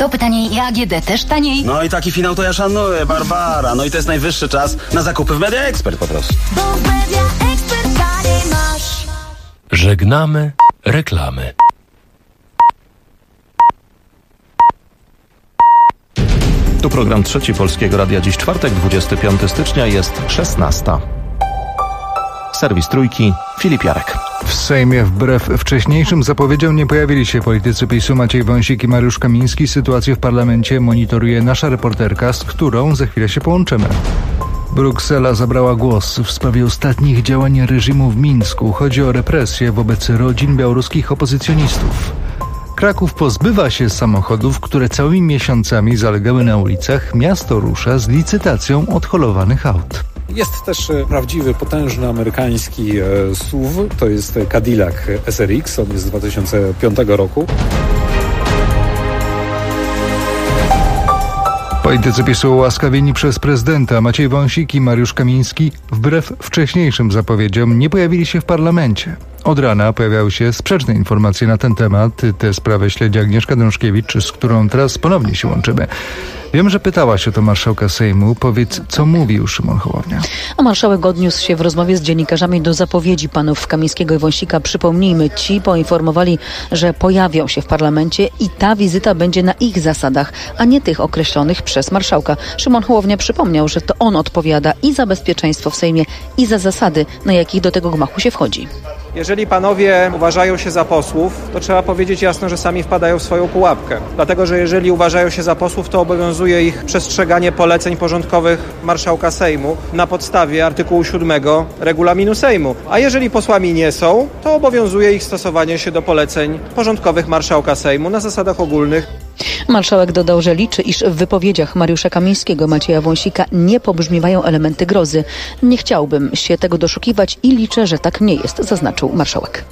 Laptopy taniej i AGD też taniej. No i taki finał to ja szanuję, Barbara. No i to jest najwyższy czas na zakupy w Media Expert po prostu. Bo w Media Expert taniej masz. Żegnamy reklamy. Tu program Trzeci Polskiego Radia. Dziś czwartek, 25 stycznia, jest 16. Serwis Trójki, Filip Jarek. W Sejmie wbrew wcześniejszym zapowiedziom nie pojawili się politycy PiS-u Maciej Wąsik i Mariusz Kamiński. Sytuację w parlamencie monitoruje nasza reporterka, z którą za chwilę się połączymy. Bruksela zabrała głos w sprawie ostatnich działań reżimu w Mińsku. Chodzi o represje wobec rodzin białoruskich opozycjonistów. Kraków pozbywa się samochodów, które całymi miesiącami zalegały na ulicach. Miasto rusza z licytacją odholowanych aut. Jest też prawdziwy, potężny amerykański SUV, to jest Cadillac SRX, on jest z 2005 roku. Politycy PiS-u ułaskawieni przez prezydenta. Maciej Wąsik i Mariusz Kamiński wbrew wcześniejszym zapowiedziom nie pojawili się w parlamencie. Od rana pojawiały się sprzeczne informacje na ten temat. Tę sprawę śledzi Agnieszka Dążkiewicz, z którą teraz ponownie się łączymy. Wiem, że pytałaś o to marszałka Sejmu. Powiedz, co mówił Szymon Hołownia. A marszałek odniósł się w rozmowie z dziennikarzami do zapowiedzi panów Kamińskiego i Wąsika. Przypomnijmy, ci poinformowali, że pojawią się w parlamencie i ta wizyta będzie na ich zasadach, a nie tych określonych przez marszałka. Szymon Hołownia przypomniał, że to on odpowiada i za bezpieczeństwo w Sejmie, i za zasady, na jakich do tego gmachu się wchodzi. Jeżeli panowie uważają się za posłów, to trzeba powiedzieć jasno, że sami wpadają w swoją pułapkę. Dlatego, że jeżeli uważają się za posłów, to obowiązuje ich przestrzeganie poleceń porządkowych marszałka Sejmu na podstawie artykułu 7 regulaminu Sejmu. A jeżeli posłami nie są, to obowiązuje ich stosowanie się do poleceń porządkowych marszałka Sejmu na zasadach ogólnych. Marszałek dodał, że liczy, iż w wypowiedziach Mariusza Kamińskiego, Macieja Wąsika nie pobrzmiewają elementy grozy. Nie chciałbym się tego doszukiwać i liczę, że tak nie jest, zaznaczył marszałek.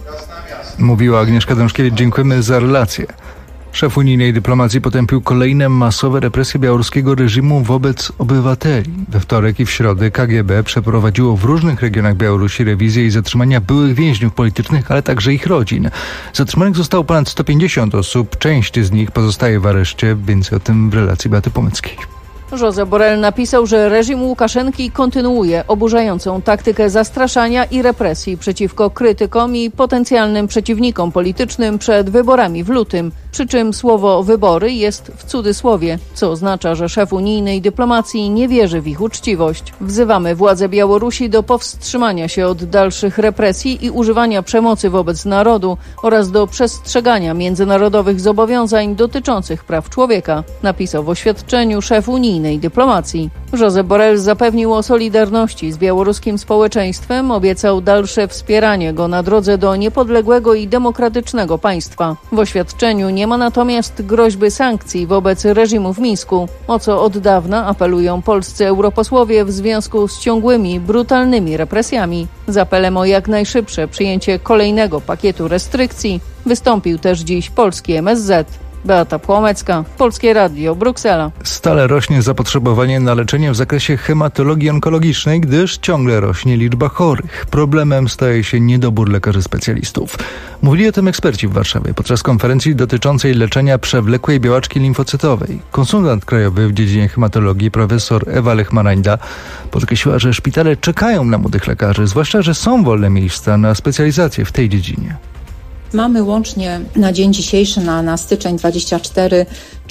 Mówiła Agnieszka Dążkiewicz. Dziękujemy za relację. Szef unijnej dyplomacji potępił kolejne masowe represje białoruskiego reżimu wobec obywateli. We wtorek i w środę KGB przeprowadziło w różnych regionach Białorusi rewizję i zatrzymania byłych więźniów politycznych, ale także ich rodzin. Zatrzymanych zostało ponad 150 osób, część z nich pozostaje w areszcie. Więcej o tym w relacji Beaty Pomyckiej. Josep Borrell napisał, że reżim Łukaszenki kontynuuje oburzającą taktykę zastraszania i represji przeciwko krytykom i potencjalnym przeciwnikom politycznym przed wyborami w lutym. Przy czym słowo wybory jest w cudzysłowie, co oznacza, że szef unijnej dyplomacji nie wierzy w ich uczciwość. Wzywamy władze Białorusi do powstrzymania się od dalszych represji i używania przemocy wobec narodu oraz do przestrzegania międzynarodowych zobowiązań dotyczących praw człowieka, napisał w oświadczeniu szef unijnej dyplomacji. Josep Borrell zapewnił o solidarności z białoruskim społeczeństwem, obiecał dalsze wspieranie go na drodze do niepodległego i demokratycznego państwa. W oświadczeniu nie ma natomiast groźby sankcji wobec reżimu w Mińsku, o co od dawna apelują polscy europosłowie w związku z ciągłymi, brutalnymi represjami. Z apelem o jak najszybsze przyjęcie kolejnego pakietu restrykcji wystąpił też dziś polski MSZ. Beata Płomecka, Polskie Radio, Bruksela. Stale rośnie zapotrzebowanie na leczenie w zakresie hematologii onkologicznej, gdyż ciągle rośnie liczba chorych. Problemem staje się niedobór lekarzy specjalistów. Mówili o tym eksperci w Warszawie podczas konferencji dotyczącej leczenia przewlekłej białaczki limfocytowej. Konsultant krajowy w dziedzinie hematologii profesor Ewa Lechmanańda podkreśliła, że szpitale czekają na młodych lekarzy, zwłaszcza, że są wolne miejsca na specjalizację w tej dziedzinie. Mamy łącznie na dzień dzisiejszy, na styczeń 24,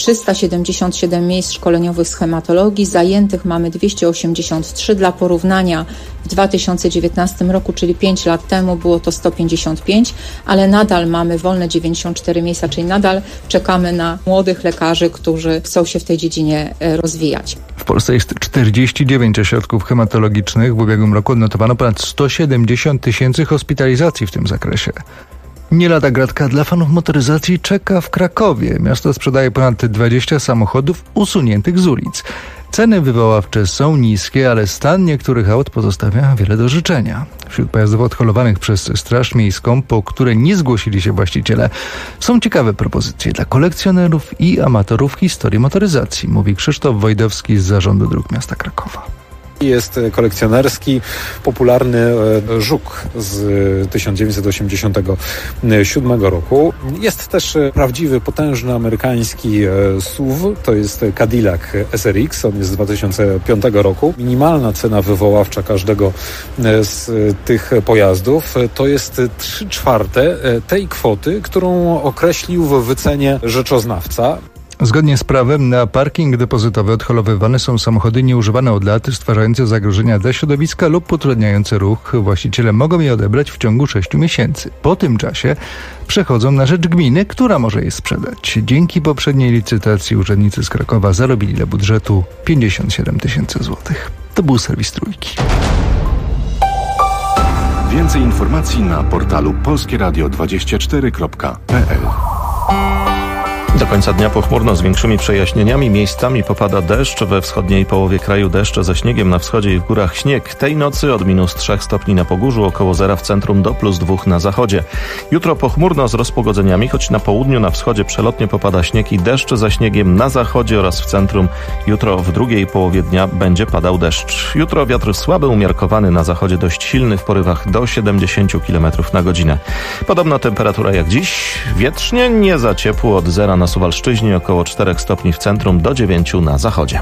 377 miejsc szkoleniowych z hematologii. Zajętych mamy 283. Dla porównania w 2019 roku, czyli 5 lat temu, było to 155, ale nadal mamy wolne 94 miejsca, czyli nadal czekamy na młodych lekarzy, którzy chcą się w tej dziedzinie rozwijać. W Polsce jest 49 ośrodków hematologicznych. W ubiegłym roku odnotowano ponad 170 000 hospitalizacji w tym zakresie. Nie lada gratka dla fanów motoryzacji czeka w Krakowie. Miasto sprzedaje ponad 20 samochodów usuniętych z ulic. Ceny wywoławcze są niskie, ale stan niektórych aut pozostawia wiele do życzenia. Wśród pojazdów odholowanych przez Straż Miejską, po które nie zgłosili się właściciele, są ciekawe propozycje dla kolekcjonerów i amatorów historii motoryzacji, mówi Krzysztof Wojdowski z Zarządu Dróg Miasta Krakowa. Jest kolekcjonerski, popularny żuk z 1987 roku. Jest też prawdziwy, potężny amerykański SUV, to jest Cadillac SRX, on jest z 2005 roku. Minimalna cena wywoławcza każdego z tych pojazdów to jest 3/4 tej kwoty, którą określił w wycenie rzeczoznawca. Zgodnie z prawem na parking depozytowy odholowywane są samochody nieużywane od lat, stwarzające zagrożenia dla środowiska lub utrudniające ruch. Właściciele mogą je odebrać w ciągu 6 miesięcy. Po tym czasie przechodzą na rzecz gminy, która może je sprzedać. Dzięki poprzedniej licytacji urzędnicy z Krakowa zarobili dla budżetu 57 000 złotych. To był serwis Trójki. Więcej informacji na portalu polskieradio24.pl. Do końca dnia pochmurno z większymi przejaśnieniami. Miejscami popada deszcz. We wschodniej połowie kraju deszcze ze śniegiem, na wschodzie i w górach śnieg. Tej nocy od -3 stopni na Pogórzu, około zera w centrum do +2 na zachodzie. Jutro pochmurno z rozpogodzeniami, choć na południu, na wschodzie przelotnie popada śnieg i deszcz ze śniegiem na zachodzie oraz w centrum. Jutro w drugiej połowie dnia będzie padał deszcz. Jutro wiatr słaby, umiarkowany, na zachodzie dość silny w porywach do 70 km na godzinę. Podobna temperatura jak dziś. Wietrznie, nie za ciepło, od zera na Suwalszczyźnie, około 4 stopni w centrum, do 9 na zachodzie.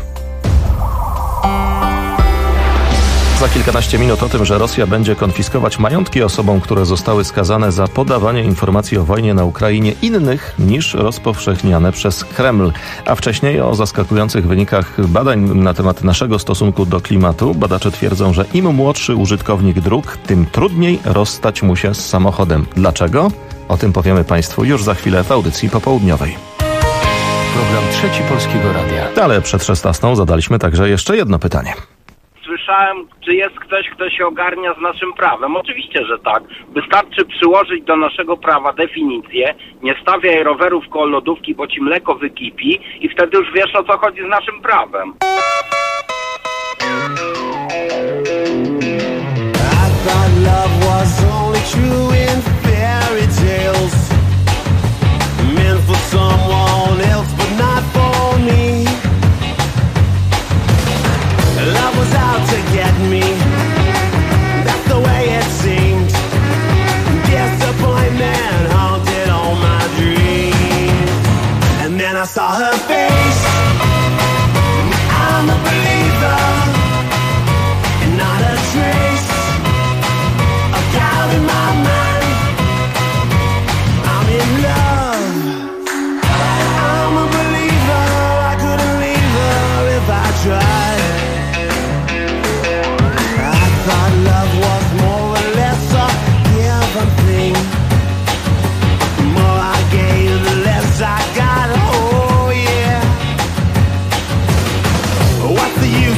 Za kilkanaście minut o tym, że Rosja będzie konfiskować majątki osobom, które zostały skazane za podawanie informacji o wojnie na Ukrainie innych niż rozpowszechniane przez Kreml. A wcześniej o zaskakujących wynikach badań na temat naszego stosunku do klimatu. Badacze twierdzą, że im młodszy użytkownik dróg, tym trudniej rozstać mu się z samochodem. Dlaczego? O tym powiemy Państwu już za chwilę w audycji popołudniowej. Program Trzeci Polskiego Radia. Ale przed 16 zadaliśmy także jeszcze jedno pytanie. Słyszałem, czy jest ktoś, kto się ogarnia z naszym prawem. Oczywiście, że tak. Wystarczy przyłożyć do naszego prawa definicję: nie stawiaj rowerów koło lodówki, bo ci mleko wykipi, i wtedy już wiesz, o co chodzi z naszym prawem. I saw her face, I'm a believer, and not a trace of doubt in my mind. I'm in love, I'm a believer, I couldn't leave her if I tried. I thought love was more or less a given thing. The more I gave, the less I got. What's the use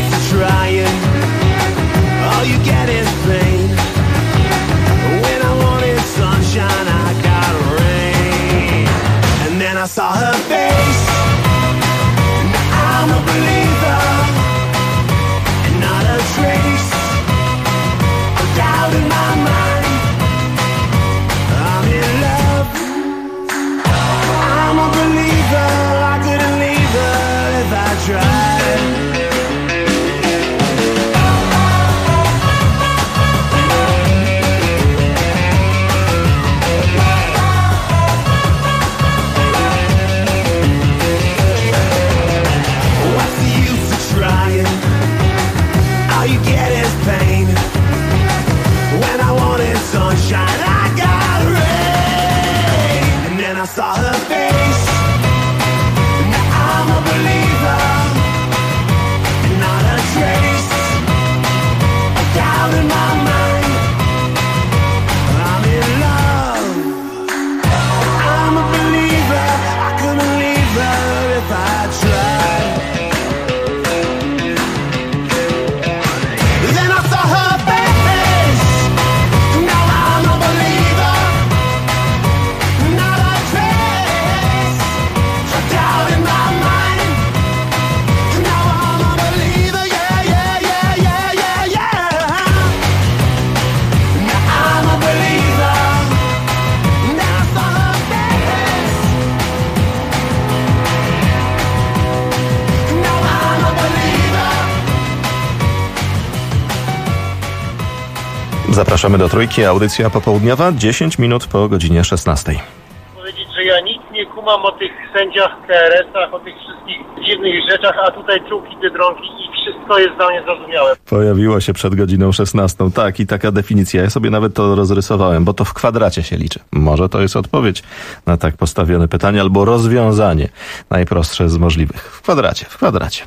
Zapraszamy do Trójki, audycja popołudniowa, 10 minut po godzinie 16. Powiedzieć, że ja nic nie kumam o tych sędziach KRS-ach, o tych wszystkich dziwnych rzeczach, a tutaj czułki Biedronki i wszystko jest dla mnie zrozumiałe. Pojawiło się przed godziną 16. Tak, i taka definicja. Ja sobie nawet to rozrysowałem, bo to w kwadracie się liczy. Może to jest odpowiedź na tak postawione pytanie, albo rozwiązanie najprostsze z możliwych. W kwadracie.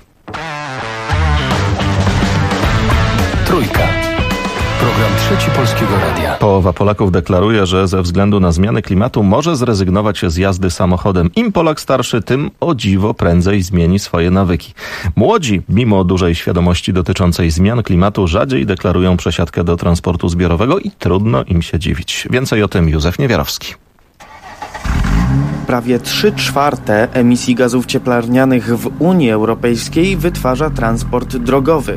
Trójka. Program Trzeci Polskiego Radia. Połowa Polaków deklaruje, że ze względu na zmiany klimatu może zrezygnować z jazdy samochodem. Im Polak starszy, tym o dziwo prędzej zmieni swoje nawyki. Młodzi, mimo dużej świadomości dotyczącej zmian klimatu, rzadziej deklarują przesiadkę do transportu zbiorowego i trudno im się dziwić. Więcej o tym Józef Niewiarowski. Prawie 3/4 emisji gazów cieplarnianych w Unii Europejskiej wytwarza transport drogowy.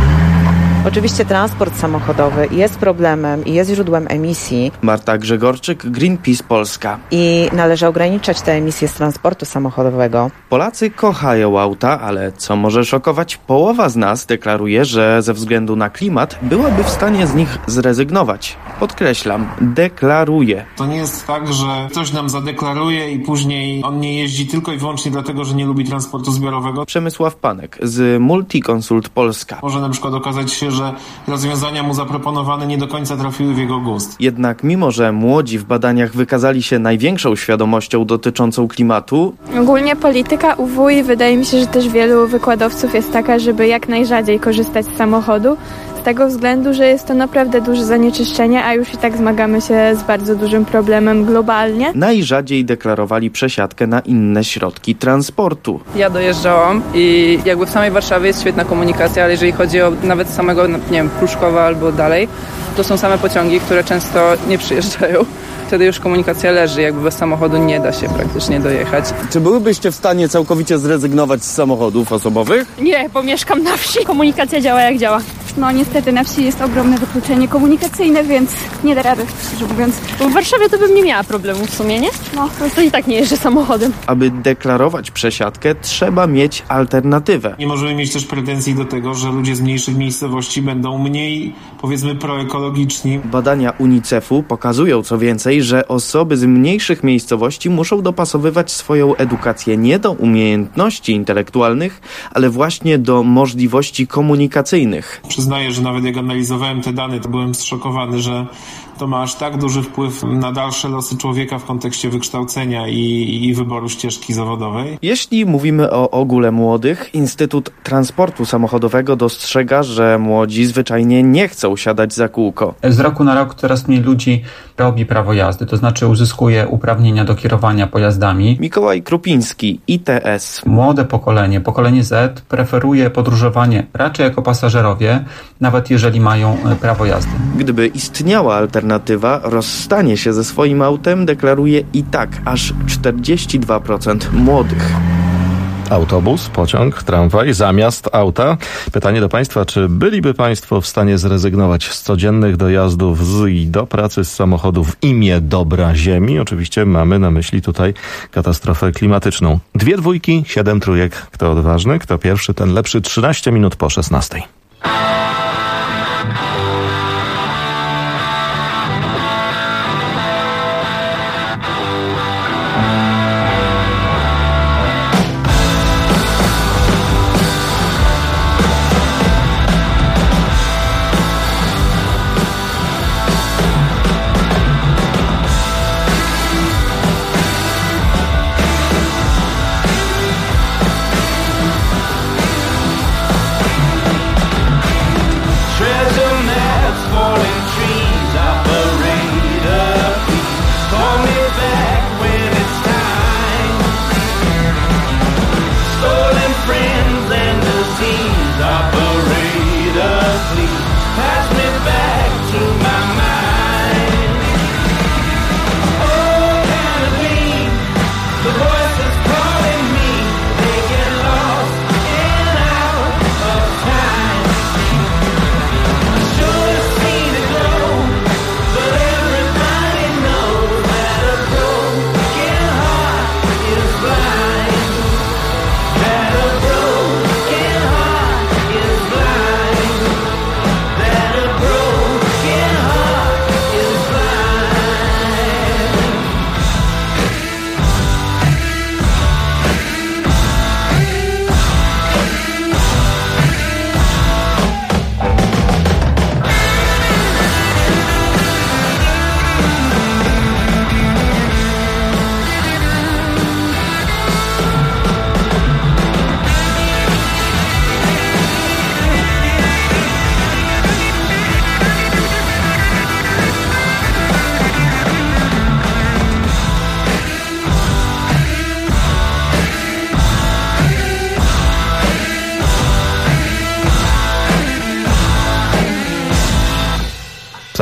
Oczywiście transport samochodowy jest problemem i jest źródłem emisji. Marta Grzegorczyk, Greenpeace Polska. I należy ograniczać te emisje z transportu samochodowego. Polacy kochają auta, ale co może szokować? Połowa z nas deklaruje, że ze względu na klimat byłaby w stanie z nich zrezygnować. Podkreślam, deklaruje. To nie jest tak, że ktoś nam zadeklaruje i później on nie jeździ tylko i wyłącznie dlatego, że nie lubi transportu zbiorowego. Przemysław Panek z Multiconsult Polska. Może na przykład okazać się, że rozwiązania mu zaproponowane nie do końca trafiły w jego gust. Jednak mimo, że młodzi w badaniach wykazali się największą świadomością dotyczącą klimatu... Ogólnie polityka UW i wydaje mi się, że też wielu wykładowców jest taka, żeby jak najrzadziej korzystać z samochodu. Z tego względu, że jest to naprawdę duże zanieczyszczenie, a już i tak zmagamy się z bardzo dużym problemem globalnie. Najrzadziej deklarowali przesiadkę na inne środki transportu. Ja dojeżdżałam i jakby w samej Warszawie jest świetna komunikacja, ale jeżeli chodzi o nawet samego, nie wiem, Pruszkowa albo dalej, to są same pociągi, które często nie przyjeżdżają. Wtedy już komunikacja leży, jakby bez samochodu nie da się praktycznie dojechać. Czy byłybyście w stanie całkowicie zrezygnować z samochodów osobowych? Nie, bo mieszkam na wsi. Komunikacja działa jak działa. No niestety na wsi jest ogromne wykluczenie komunikacyjne, więc nie da rady, szczerze mówiąc. Bo w Warszawie to bym nie miała problemu w sumie, nie? No, to i tak nie jeżdżę samochodem. Aby deklarować przesiadkę, trzeba mieć alternatywę. Nie możemy mieć też pretensji do tego, że ludzie z mniejszych miejscowości będą mniej, powiedzmy, proekologiczni. Badania UNICEF-u pokazują co więcej, że osoby z mniejszych miejscowości muszą dopasowywać swoją edukację nie do umiejętności intelektualnych, ale właśnie do możliwości komunikacyjnych. Przyznaję, że nawet jak analizowałem te dane, to byłem zszokowany, że to ma aż tak duży wpływ na dalsze losy człowieka w kontekście wykształcenia i wyboru ścieżki zawodowej. Jeśli mówimy o ogóle młodych, Instytut Transportu Samochodowego dostrzega, że młodzi zwyczajnie nie chcą siadać za kółko. Z roku na rok coraz mniej ludzi robi prawo jazdy, to znaczy uzyskuje uprawnienia do kierowania pojazdami. Mikołaj Krupiński, ITS. Młode pokolenie Z, preferuje podróżowanie raczej jako pasażerowie, nawet jeżeli mają prawo jazdy. Gdyby istniała alternatywa, rozstanie się ze swoim autem deklaruje i tak aż 42% młodych. Autobus, pociąg, tramwaj zamiast auta. Pytanie do Państwa, czy byliby Państwo w stanie zrezygnować z codziennych dojazdów z i do pracy z samochodu w imię dobra ziemi? Oczywiście mamy na myśli tutaj katastrofę klimatyczną. 2 dwójki, 7 trójek. Kto odważny, kto pierwszy, ten lepszy. 13 minut po 16.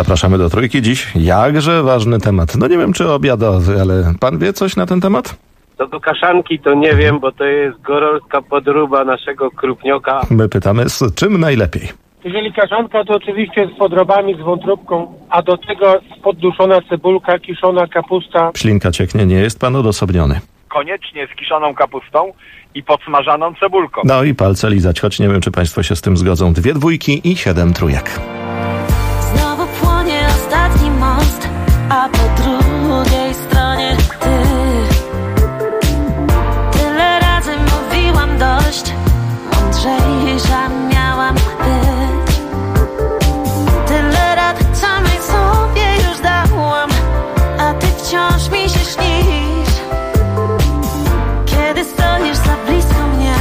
Zapraszamy do Trójki. Dziś jakże ważny temat. No nie wiem, czy obiadowy, ale pan wie coś na ten temat? Co do kaszanki to nie wiem, bo to jest gorolska podróba naszego krupnioka. My pytamy, z czym najlepiej? Jeżeli kaszanka, to oczywiście z podrobami, z wątróbką, a do tego podduszona cebulka, kiszona kapusta. Ślinka cieknie, nie jest pan odosobniony. Koniecznie z kiszoną kapustą i podsmażaną cebulką. No i palce lizać, choć nie wiem, czy państwo się z tym zgodzą. 2 dwójki i 7 trójek. Znowu płonie ostatni most, a po drugiej stronie ty. Tyle razy mówiłam dość, mądrzejsza miałam być. Tyle rad samej sobie już dałam, a ty wciąż mi się śnisz. Kiedy stoisz za blisko mnie,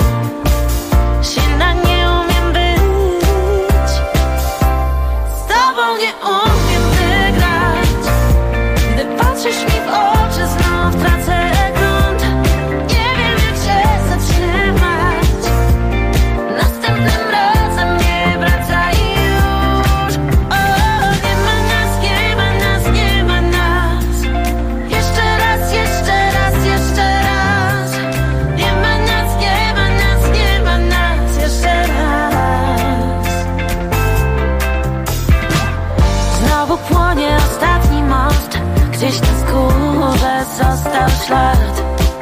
silna nie umiem być. Z tobą nie umiem wygrać. Gdy patrzysz mi w oczy, znów tracę grunt. Nie wiem, jak się zatrzymać. Następnym razem nie wracaj już. O, nie ma nas, nie ma nas, nie ma nas. Jeszcze raz, jeszcze raz, jeszcze raz. Nie ma nas, nie ma nas, nie ma nas. Jeszcze raz. Znowu płonie ostatni most. Gdzieś na skórze został ślad.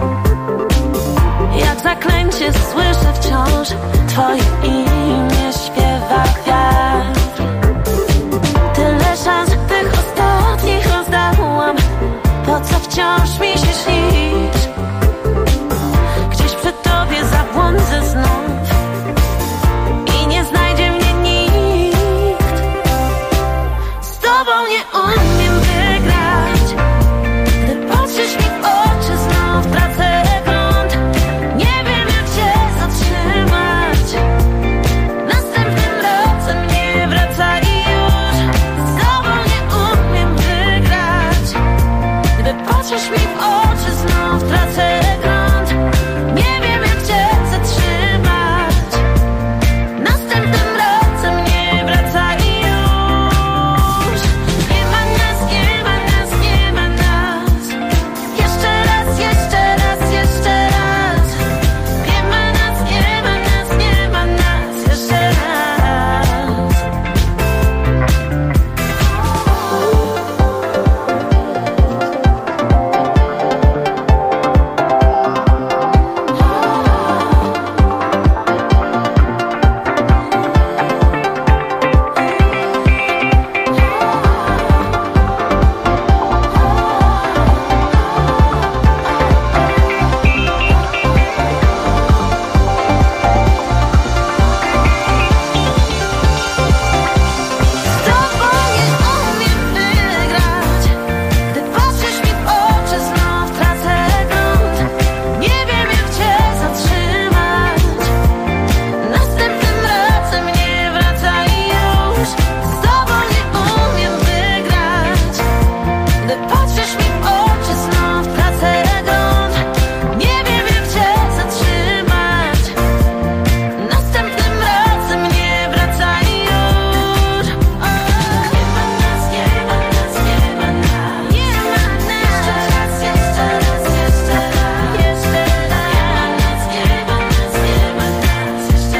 Jak zaklęcie słyszę wciąż twoje imię śpiewa kwiat. Tyle szans tych ostatnich rozdałam. Po co wciąż mi się śnisz? Gdzieś przy tobie zabłądzę znów i nie znajdzie mnie nikt. Z tobą nie umiem wygrać. Gdy patrzysz mi w oczy, znów tracę grunt. Nie wiem, jak się zatrzymać. Następnym razem nie wracaj już. Z tobą nie umiem wygrać. Gdy patrzysz mi w oczy, znów tracę grunt. Nie wiem, jak cię zatrzymać. Następnym razem nie wracaj już. Nie ma nas, nie ma nas, nie ma nas. Jeszcze raz, jeszcze raz, jeszcze raz. Nie ma nas, nie ma nas, nie ma nas. Jeszcze raz. Z tobą nie umiem wygrać. Gdy patrzysz mi w oczy, znów tracę grunt. Nie wiem, jak cię zatrzymać. Następnym razem nie wracaj już. Z tobą nie umiem wygrać. Gdy patrzysz mi w oczy, znów tracę grunt. Nie wiem, jak cię zatrzymać. Następnym razem nie wracaj już. O, nie ma nas, nie ma nas, nie ma nas. Nie ma nas. Jeszcze raz, jeszcze raz, jeszcze raz. Nie ma nas, nie ma nas, jeszcze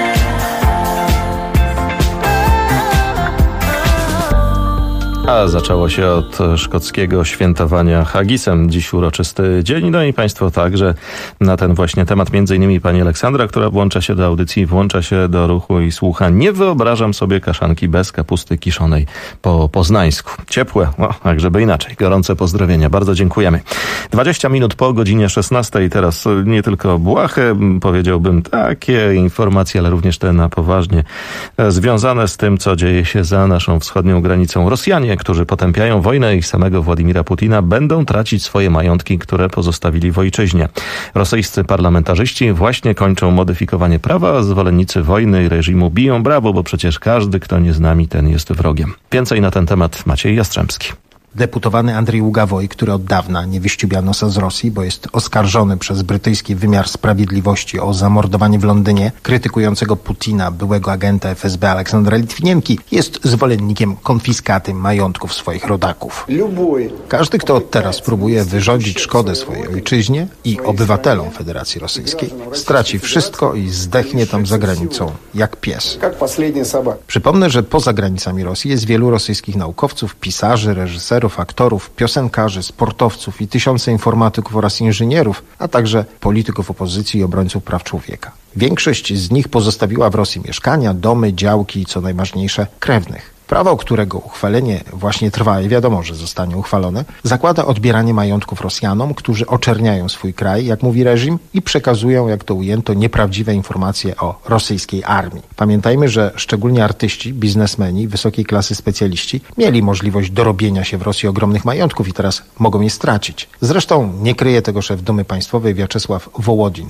raz. A zaczęło się od szkockiego świętowania hagisem. Dziś uroczysty dzień. No i państwo także na ten właśnie temat. Między innymi pani Aleksandra, która włącza się do audycji, włącza się do ruchu i słucha. Nie wyobrażam sobie kaszanki bez kapusty kiszonej po poznańsku. Ciepłe, tak żeby inaczej. Gorące pozdrowienia. Bardzo dziękujemy. 20 minut po godzinie 16. I teraz nie tylko błahe, powiedziałbym takie informacje, ale również te na poważnie związane z tym, co dzieje się za naszą wschodnią granicą. Rosjanie, którzy potępiają wojnę i samego Władimira Putina, będą tracić swoje majątki, które pozostawili w ojczyźnie. Rosyjscy parlamentarzyści właśnie kończą modyfikowanie prawa, a zwolennicy wojny i reżimu biją brawo, bo przecież każdy, kto nie z nami, ten jest wrogiem. Więcej na ten temat Maciej Jastrzębski. Deputowany Andrzej Ługawoi, który od dawna nie wyściubia nosa z Rosji, bo jest oskarżony przez brytyjski wymiar sprawiedliwości o zamordowanie w Londynie krytykującego Putina byłego agenta FSB Aleksandra Litwinienki, jest zwolennikiem konfiskaty majątków swoich rodaków. Każdy, kto od teraz próbuje wyrządzić szkodę swojej ojczyźnie i obywatelom Federacji Rosyjskiej, straci wszystko i zdechnie tam za granicą jak pies. Przypomnę, że poza granicami Rosji jest wielu rosyjskich naukowców, pisarzy, reżyserów, aktorów, piosenkarzy, sportowców i tysiące informatyków oraz inżynierów, a także polityków opozycji i obrońców praw człowieka. Większość z nich pozostawiła w Rosji mieszkania, domy, działki i co najważniejsze krewnych. Prawo, którego uchwalenie właśnie trwa i wiadomo, że zostanie uchwalone, zakłada odbieranie majątków Rosjanom, którzy oczerniają swój kraj, jak mówi reżim, i przekazują, jak to ujęto, nieprawdziwe informacje o rosyjskiej armii. Pamiętajmy, że szczególnie artyści, biznesmeni, wysokiej klasy specjaliści mieli możliwość dorobienia się w Rosji ogromnych majątków i teraz mogą je stracić. Zresztą nie kryje tego szef Dumy Państwowej Wiaczesław Wołodin.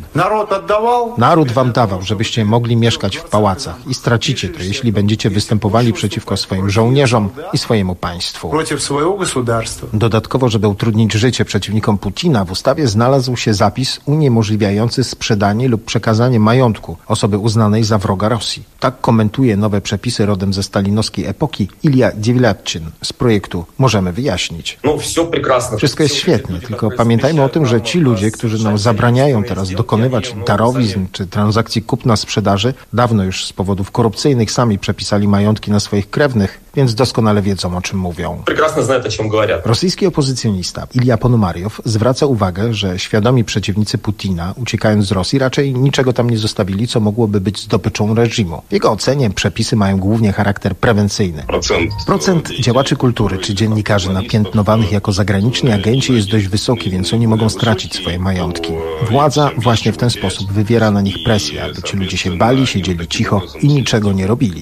Naród wam dawał, żebyście mogli mieszkać w pałacach i stracicie to, jeśli będziecie występowali przeciwko swoim żołnierzom i swojemu państwu. Dodatkowo, żeby utrudnić życie przeciwnikom Putina, w ustawie znalazł się zapis uniemożliwiający sprzedanie lub przekazanie majątku osoby uznanej za wroga Rosji. Tak komentuje nowe przepisy rodem ze stalinowskiej epoki Ilja Dziewilatczyn z projektu Możemy wyjaśnić. Wszystko jest świetnie, tylko pamiętajmy o tym, że ci ludzie, którzy nam zabraniają teraz dokonywać darowizn czy transakcji kupna-sprzedaży, dawno już z powodów korupcyjnych sami przepisali majątki na swoich krewnych, więc doskonale wiedzą, o czym mówią. Rosyjski opozycjonista Ilja Ponomariow zwraca uwagę, że świadomi przeciwnicy Putina, uciekając z Rosji, raczej niczego tam nie zostawili, co mogłoby być zdobyczą reżimu. W jego ocenie przepisy mają głównie charakter prewencyjny. Procent działaczy kultury czy dziennikarzy napiętnowanych jako zagraniczni agenci jest dość wysoki, więc oni mogą stracić swoje majątki. Władza właśnie w ten sposób wywiera na nich presję, aby ci ludzie się bali, siedzieli cicho i niczego nie robili.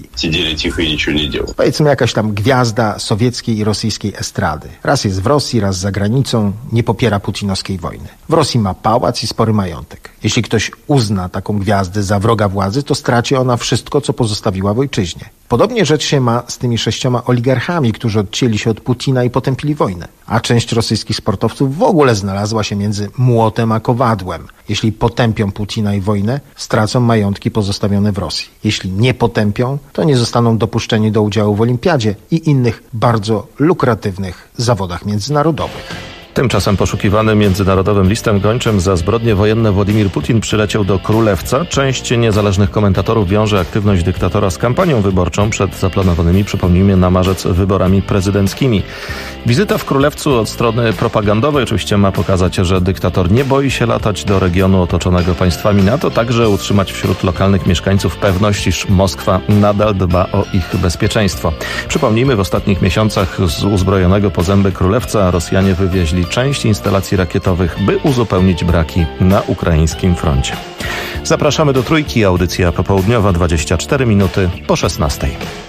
Powiedzmy jakaś tam gwiazda sowieckiej i rosyjskiej estrady. Raz jest w Rosji, raz za granicą, nie popiera putinowskiej wojny. W Rosji ma pałac i spory majątek. Jeśli ktoś uzna taką gwiazdę za wroga władzy, to straci ona wszystko, co pozostawiła w ojczyźnie. Podobnie rzecz się ma z tymi 6 oligarchami, którzy odcięli się od Putina i potępili wojnę. A część rosyjskich sportowców w ogóle znalazła się między młotem a kowadłem. Jeśli potępią Putina i wojnę, stracą majątki pozostawione w Rosji. Jeśli nie potępią, to nie zostaną dopuszczeni do udziału w olimpiadzie i innych bardzo lukratywnych zawodach międzynarodowych. Tymczasem poszukiwany międzynarodowym listem gończym za zbrodnie wojenne Władimir Putin przyleciał do Królewca. Część niezależnych komentatorów wiąże aktywność dyktatora z kampanią wyborczą przed zaplanowanymi, przypomnijmy, na marzec wyborami prezydenckimi. Wizyta w Królewcu od strony propagandowej oczywiście ma pokazać, że dyktator nie boi się latać do regionu otoczonego państwami NATO, także utrzymać wśród lokalnych mieszkańców pewność, iż Moskwa nadal dba o ich bezpieczeństwo. Przypomnijmy, w ostatnich miesiącach z uzbrojonego po zęby Królewca Rosjanie wywieźli część instalacji rakietowych, by uzupełnić braki na ukraińskim froncie. Zapraszamy do Trójki, audycja popołudniowa, 24 minuty po 16.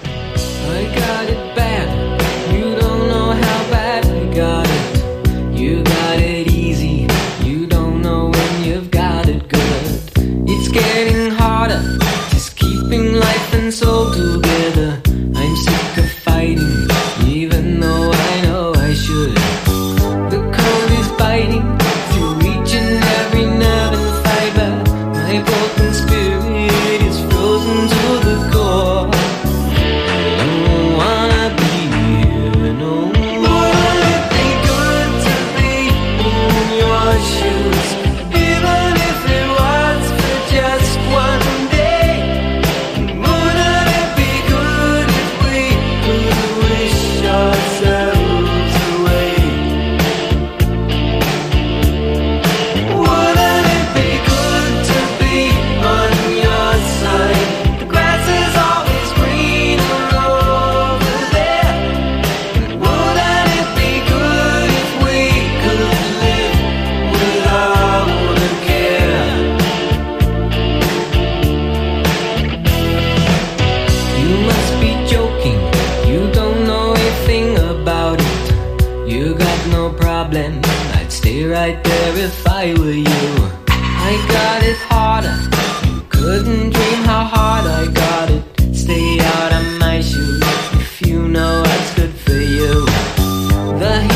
Right there if I were you. I got it harder. You couldn't dream how hard I got it. Stay out of my shoes if you know what's good for you. The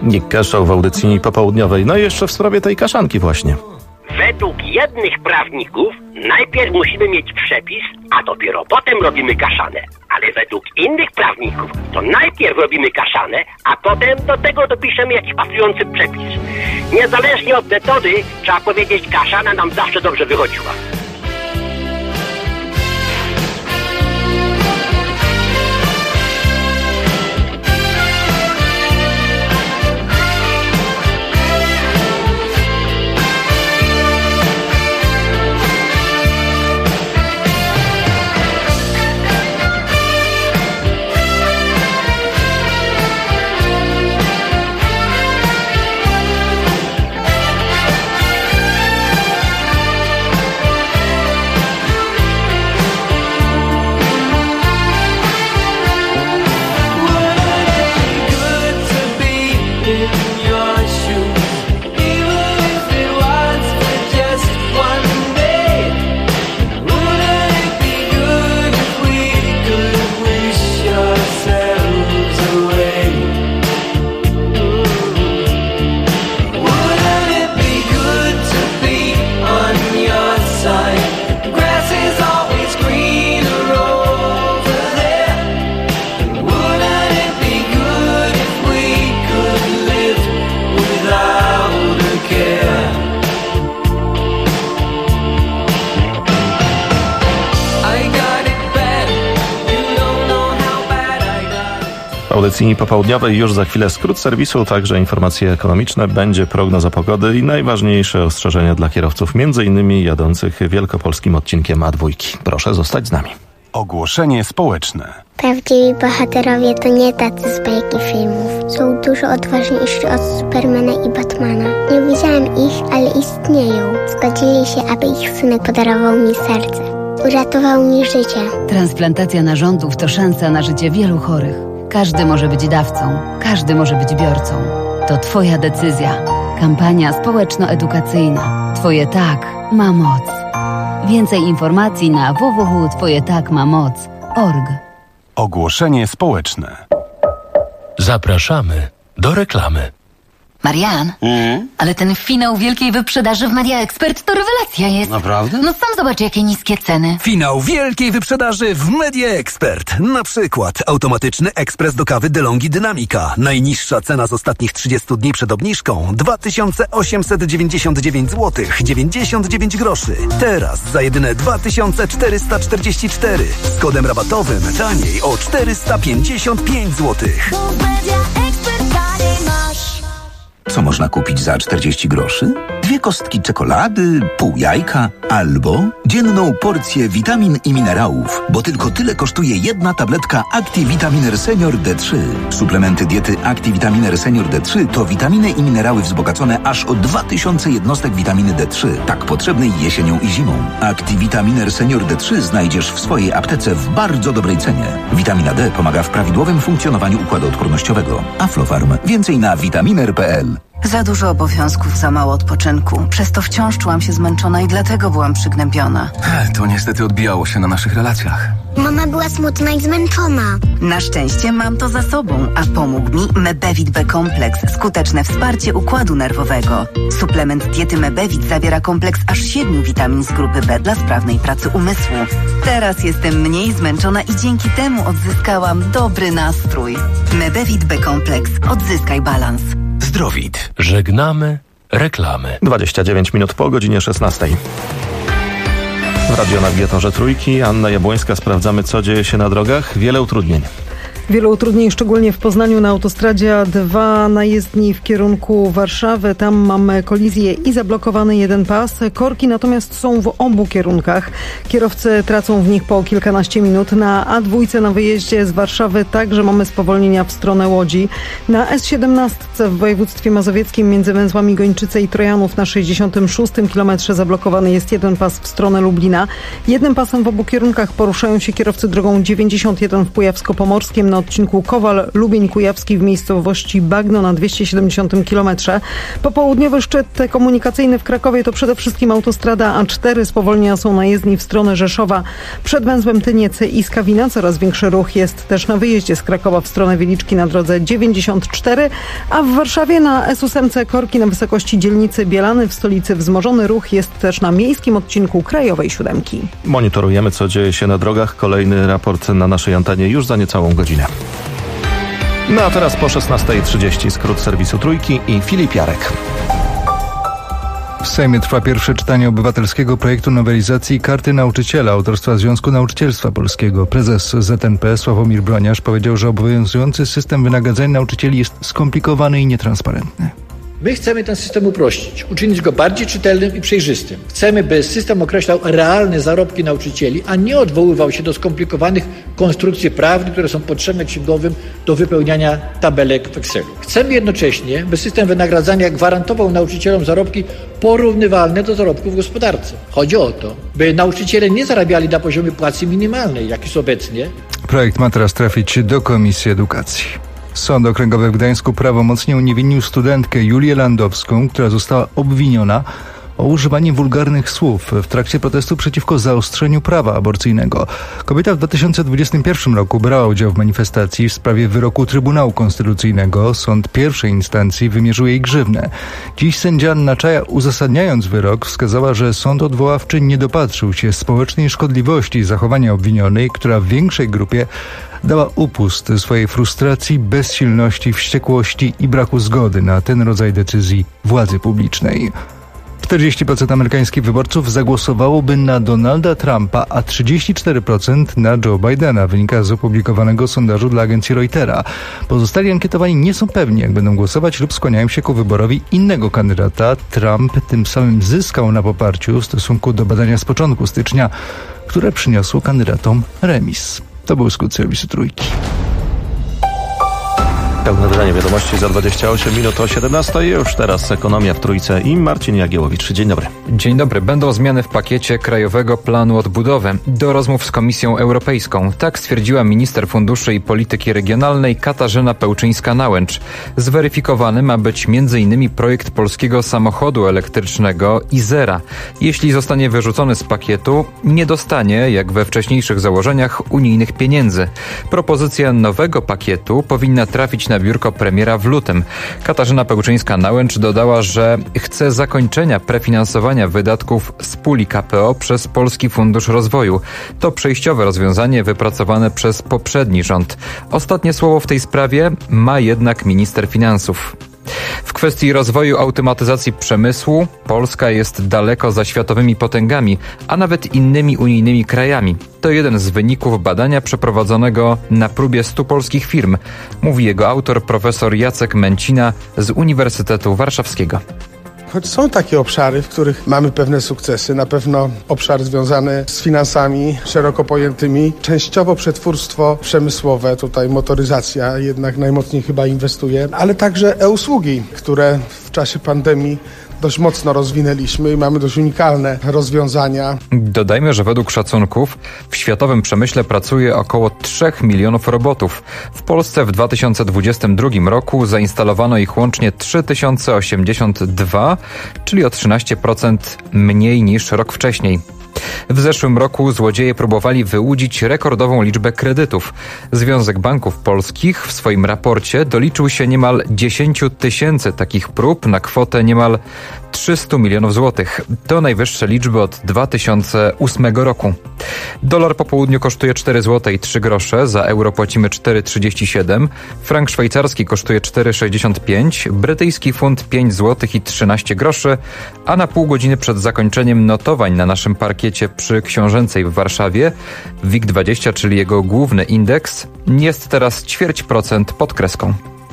Nick Kershaw w audycji popołudniowej. No i jeszcze w sprawie tej kaszanki właśnie. Według jednych prawników najpierw musimy mieć przepis, a dopiero potem robimy kaszanę. Ale według innych prawników to najpierw robimy kaszanę, a potem do tego dopiszemy jakiś pasujący przepis. Niezależnie od metody, trzeba powiedzieć, kaszana nam zawsze dobrze wychodziła. W audycji popołudniowej już za chwilę skrót serwisu, także informacje ekonomiczne, będzie prognoza pogody i najważniejsze ostrzeżenia dla kierowców, m.in. jadących wielkopolskim odcinkiem A2. Proszę zostać z nami. Ogłoszenie społeczne. Prawdziwi bohaterowie to nie tacy z bajki filmów. Są dużo odważniejsi od Supermana i Batmana. Nie widziałem ich, ale istnieją. Zgodzili się, aby ich synek podarował mi serce. Uratował mi życie. Transplantacja narządów to szansa na życie wielu chorych. Każdy może być dawcą, każdy może być biorcą. To Twoja decyzja. Kampania społeczno-edukacyjna. Twoje tak ma moc. Więcej informacji na www.twojetakmamoc.org. Ogłoszenie społeczne. Zapraszamy do reklamy. Marian, ale ten finał wielkiej wyprzedaży w Media Expert to rewelacja jest. Naprawdę? No sam zobacz, jakie niskie ceny. Finał wielkiej wyprzedaży w Media Expert. Na przykład automatyczny ekspres do kawy DeLonghi Dynamica. Najniższa cena z ostatnich 30 dni przed obniżką 2899 zł 99 groszy. Teraz za jedyne 2444. Z kodem rabatowym taniej o 455 zł. Co można kupić za 40 groszy? 2 kostki czekolady, pół jajka albo dzienną porcję witamin i minerałów, bo tylko tyle kosztuje jedna tabletka ActiVitaminer Senior D3. Suplementy diety ActiVitaminer Senior D3 to witaminy i minerały wzbogacone aż o 2000 jednostek witaminy D3, tak potrzebnej jesienią i zimą. ActiVitaminer Senior D3 znajdziesz w swojej aptece w bardzo dobrej cenie. Witamina D pomaga w prawidłowym funkcjonowaniu układu odpornościowego. Aflofarm. Więcej na vitaminer.pl. Za dużo obowiązków, za mało odpoczynku. Przez to wciąż czułam się zmęczona i dlatego byłam przygnębiona. To niestety odbijało się na naszych relacjach. Mama była smutna i zmęczona. Na szczęście mam to za sobą, a pomógł mi Mebevit B-kompleks. Skuteczne wsparcie układu nerwowego. Suplement diety Mebevit zawiera kompleks aż 7 witamin z grupy B dla sprawnej pracy umysłu. Teraz jestem mniej zmęczona i dzięki temu odzyskałam dobry nastrój. Mebevit B-kompleks. Odzyskaj balans. Zdrowit. Żegnamy reklamy. 29 minut po godzinie 16. W radionawigatorze Trójki Anna Jabłońska. Sprawdzamy, co dzieje się na drogach. Wiele utrudnień. Wiele utrudnień, szczególnie w Poznaniu na autostradzie A2 na jezdni w kierunku Warszawy. Tam mamy kolizję i zablokowany jeden pas. Korki natomiast są w obu kierunkach. Kierowcy tracą w nich po kilkanaście minut. Na A2 na wyjeździe z Warszawy także mamy spowolnienia w stronę Łodzi. Na S17 w województwie mazowieckim między węzłami Gończyce i Trojanów na 66 kilometrze zablokowany jest jeden pas w stronę Lublina. Jednym pasem w obu kierunkach poruszają się kierowcy drogą 91 w Kujawsko-Pomorskiem. na odcinku Kowal-Lubień Kujawski w miejscowości Bagno na 270 km. Popołudniowy szczyt komunikacyjny w Krakowie to przede wszystkim autostrada A4. Spowolnienia są na jezdni w stronę Rzeszowa. Przed węzłem Tyniec i Skawina coraz większy ruch jest też na wyjeździe z Krakowa w stronę Wieliczki na drodze 94, a w Warszawie na S8 korki na wysokości dzielnicy Bielany, w stolicy wzmożony ruch jest też na miejskim odcinku Krajowej Siódemki. Monitorujemy, co dzieje się na drogach. Kolejny raport na naszej antenie już za niecałą godzinę. No a teraz po 16:30 skrót serwisu Trójki i Filip Jarek. W Sejmie trwa pierwsze czytanie obywatelskiego projektu nowelizacji Karty Nauczyciela autorstwa Związku Nauczycielstwa Polskiego. Prezes ZNP Sławomir Broniarz powiedział, że obowiązujący system wynagradzania nauczycieli jest skomplikowany i nietransparentny. My chcemy ten system uprościć, uczynić go bardziej czytelnym i przejrzystym. Chcemy, by system określał realne zarobki nauczycieli, a nie odwoływał się do skomplikowanych konstrukcji prawnych, które są potrzebne księgowym do wypełniania tabelek w Excelu. Chcemy jednocześnie, by system wynagradzania gwarantował nauczycielom zarobki porównywalne do zarobków w gospodarce. Chodzi o to, by nauczyciele nie zarabiali na poziomie płacy minimalnej, jak jest obecnie. Projekt ma teraz trafić do Komisji Edukacji. Sąd Okręgowy w Gdańsku prawomocnie uniewinnił studentkę Julię Landowską, która została obwiniona o używanie wulgarnych słów w trakcie protestu przeciwko zaostrzeniu prawa aborcyjnego. Kobieta w 2021 roku brała udział w manifestacji w sprawie wyroku Trybunału Konstytucyjnego. Sąd pierwszej instancji wymierzył jej grzywnę. Dziś sędzia Anna Czaja, uzasadniając wyrok, wskazała, że sąd odwoławczy nie dopatrzył się społecznej szkodliwości zachowania obwinionej, która w większej grupie dała upust swojej frustracji, bezsilności, wściekłości i braku zgody na ten rodzaj decyzji władzy publicznej. 40% amerykańskich wyborców zagłosowałoby na Donalda Trumpa, a 34% na Joe Bidena, wynika z opublikowanego sondażu dla agencji Reutera. Pozostali ankietowani nie są pewni, jak będą głosować lub skłaniają się ku wyborowi innego kandydata. Trump tym samym zyskał na poparciu w stosunku do badania z początku stycznia, które przyniosło kandydatom remis. To był skrót serwisu Trójki. Pełne wydanie wiadomości za 28 minut o 17. Już teraz ekonomia w Trójce i Marcin Jagiełowicz. Dzień dobry. Dzień dobry. Będą zmiany w pakiecie Krajowego Planu Odbudowy do rozmów z Komisją Europejską. Tak stwierdziła minister funduszy i polityki regionalnej Katarzyna Pełczyńska-Nałęcz. Zweryfikowany ma być m.in. projekt polskiego samochodu elektrycznego Izera. Jeśli zostanie wyrzucony z pakietu, nie dostanie, jak we wcześniejszych założeniach, unijnych pieniędzy. Propozycja nowego pakietu powinna trafić na biurko premiera w lutym. Katarzyna Pełczyńska-Nałęcz dodała, że chce zakończenia prefinansowania wydatków z puli KPO przez Polski Fundusz Rozwoju. To przejściowe rozwiązanie wypracowane przez poprzedni rząd. Ostatnie słowo w tej sprawie ma jednak minister finansów. W kwestii rozwoju automatyzacji przemysłu Polska jest daleko za światowymi potęgami, a nawet innymi unijnymi krajami. To jeden z wyników badania przeprowadzonego na próbie 100 polskich firm, mówi jego autor profesor Jacek Męcina z Uniwersytetu Warszawskiego. Choć są takie obszary, w których mamy pewne sukcesy, na pewno obszar związany z finansami szeroko pojętymi, częściowo przetwórstwo przemysłowe, tutaj motoryzacja jednak najmocniej chyba inwestuje, ale także e-usługi, które w czasie pandemii dość mocno rozwinęliśmy i mamy dość unikalne rozwiązania. Dodajmy, że według szacunków w światowym przemyśle pracuje około 3 milionów robotów. W Polsce w 2022 roku zainstalowano ich łącznie 3082, czyli o 13% mniej niż rok wcześniej. W zeszłym roku złodzieje próbowali wyłudzić rekordową liczbę kredytów. Związek Banków Polskich w swoim raporcie doliczył się niemal 10 000 takich prób na kwotę niemal 300 milionów złotych. To najwyższe liczby od 2008 roku. Dolar po południu kosztuje 4 zł i 3 grosze, za euro płacimy 4,37, frank szwajcarski kosztuje 4,65, brytyjski funt 5 zł i 13 groszy, a na pół godziny przed zakończeniem notowań na naszym parkiecie przy Książęcej w Warszawie WIG20, czyli jego główny indeks, jest teraz 0,25% pod kreską.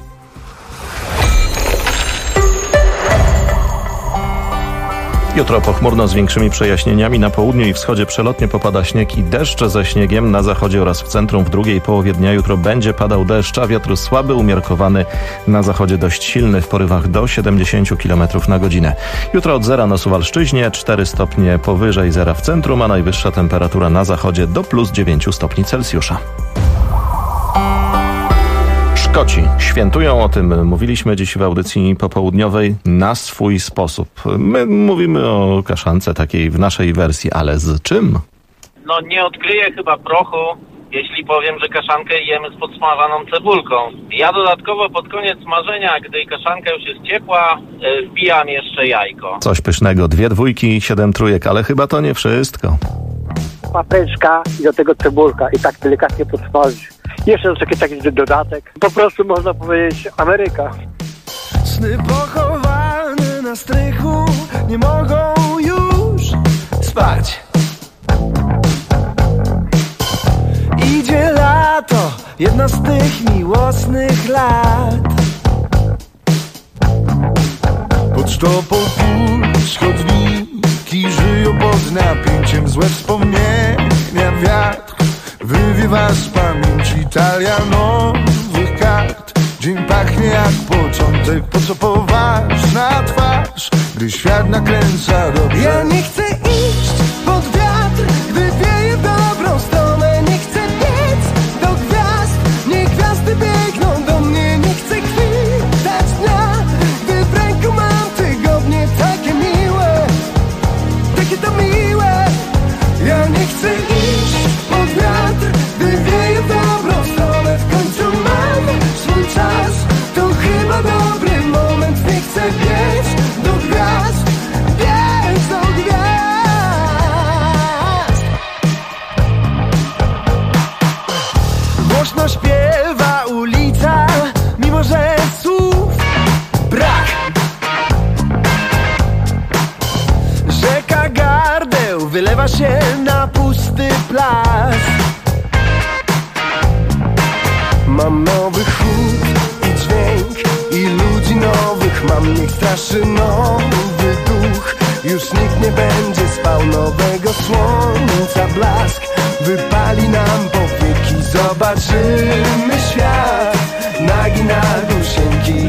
Jutro pochmurno z większymi przejaśnieniami. Na południu i wschodzie przelotnie popada śnieg i deszcz ze śniegiem. Na zachodzie oraz w centrum w drugiej połowie dnia jutro będzie padał deszcz, a wiatr słaby, umiarkowany. Na zachodzie dość silny w porywach do 70 km na godzinę. Jutro od zera na Suwalszczyźnie, 4 stopnie powyżej zera w centrum, a najwyższa temperatura na zachodzie do +9 stopni Celsjusza. Szkoci świętują, o tym mówiliśmy dziś w audycji popołudniowej, na swój sposób. My mówimy o kaszance takiej w naszej wersji, ale z czym? No nie odkryję chyba prochu, jeśli powiem, że kaszankę jemy z podsmażaną cebulką. Ja dodatkowo pod koniec smażenia, gdy kaszanka już jest ciepła, wbijam jeszcze jajko. Coś pysznego, 2 dwójki, 7 trójek, ale chyba to nie wszystko. Papryczka i do tego cebulka i tak delikatnie podsmażyć. Jeszcze taki dodatek. Po prostu można powiedzieć Ameryka. Sny pochowane na strychu nie mogą już spać. Idzie lato, jedna z tych miłosnych lat. Pod sztopą puls chodniki żyją pod napięciem. Złe wspomnienia wiatr wywiewa z pamięci. Talia nowych kart. Dzień pachnie jak początek. Po co poważna twarz, gdy świat nakręca dobrze? Ja nie chcę iść pod wiatr, gdy wieje w dobrą stronę. Nie chcę biec do gwiazd, niech gwiazdy biegną do mnie. Nie chcę chwilać dnia, gdy w ręku mam tygodnie. Takie miłe, takie to miłe. Ja nie chcę iść pod wiatr, gdy wieje w dobrą stronę. W końcu mam swój czas, to chyba dobry moment. Nie chcę biec do gwiazd, biec do gwiazd. Głośno śpiewa ulica, mimo że słów brak. Rzeka gardeł wylewa się na pusty plac. Mam nowy chód i dźwięk i ludzi nowych mam. Niech straszy nowy duch. Już nikt nie będzie spał. Nowego słońca blask wypali nam powieki. Zobaczymy świat nagi na gusieńki.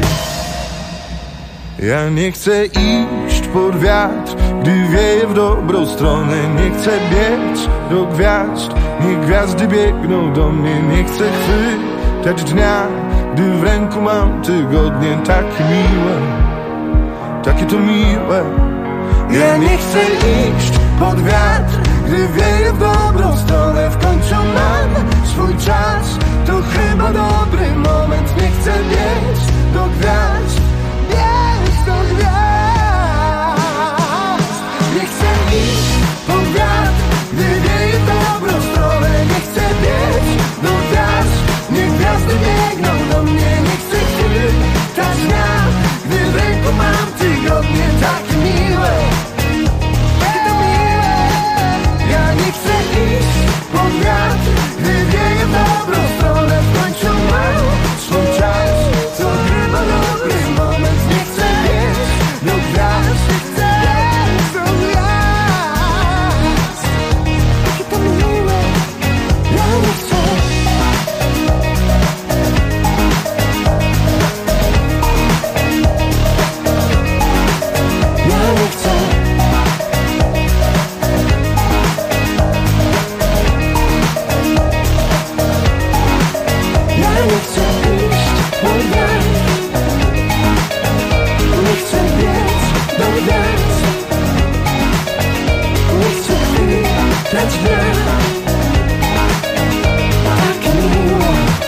Ja nie chcę iść pod wiatr, gdy wieje w dobrą stronę. Nie chcę biec do gwiazd, niech gwiazdy biegną do mnie. Nie chcę chwytać dnia, gdy w ręku mam tygodnie. Takie miłe, takie to miłe. Ja nie chcę iść pod wiatr, gdy wieje w dobrą stronę. W końcu mam swój czas, to chyba dobry moment. Nie chcę biec do gwiazd, biec do gwiazd. Nie chcę iść pod wiatr, gdy wieje w dobrą stronę. Nie chcę biec do gwiazd, niech gwiazdy biegną do mnie. Nie chcę chwytać dnia, gdy w ręku mam tygodnie. Takie miłe, takie to miłe. Ja nie chcę iść pod wiatr, gdy wieje w dobrą stronę. W końcu mam swój czas, to chyba dobry moment. Nie chcę biec do gwiazd, chcę biec do gwiazd. Takie to miłe, ja nie chcę. Ja nie chcę. Ja nie chcę iść pod wiatr. Nie chcę biec do gwiazd. Nie chcę chwilać dnia. Takie miłe.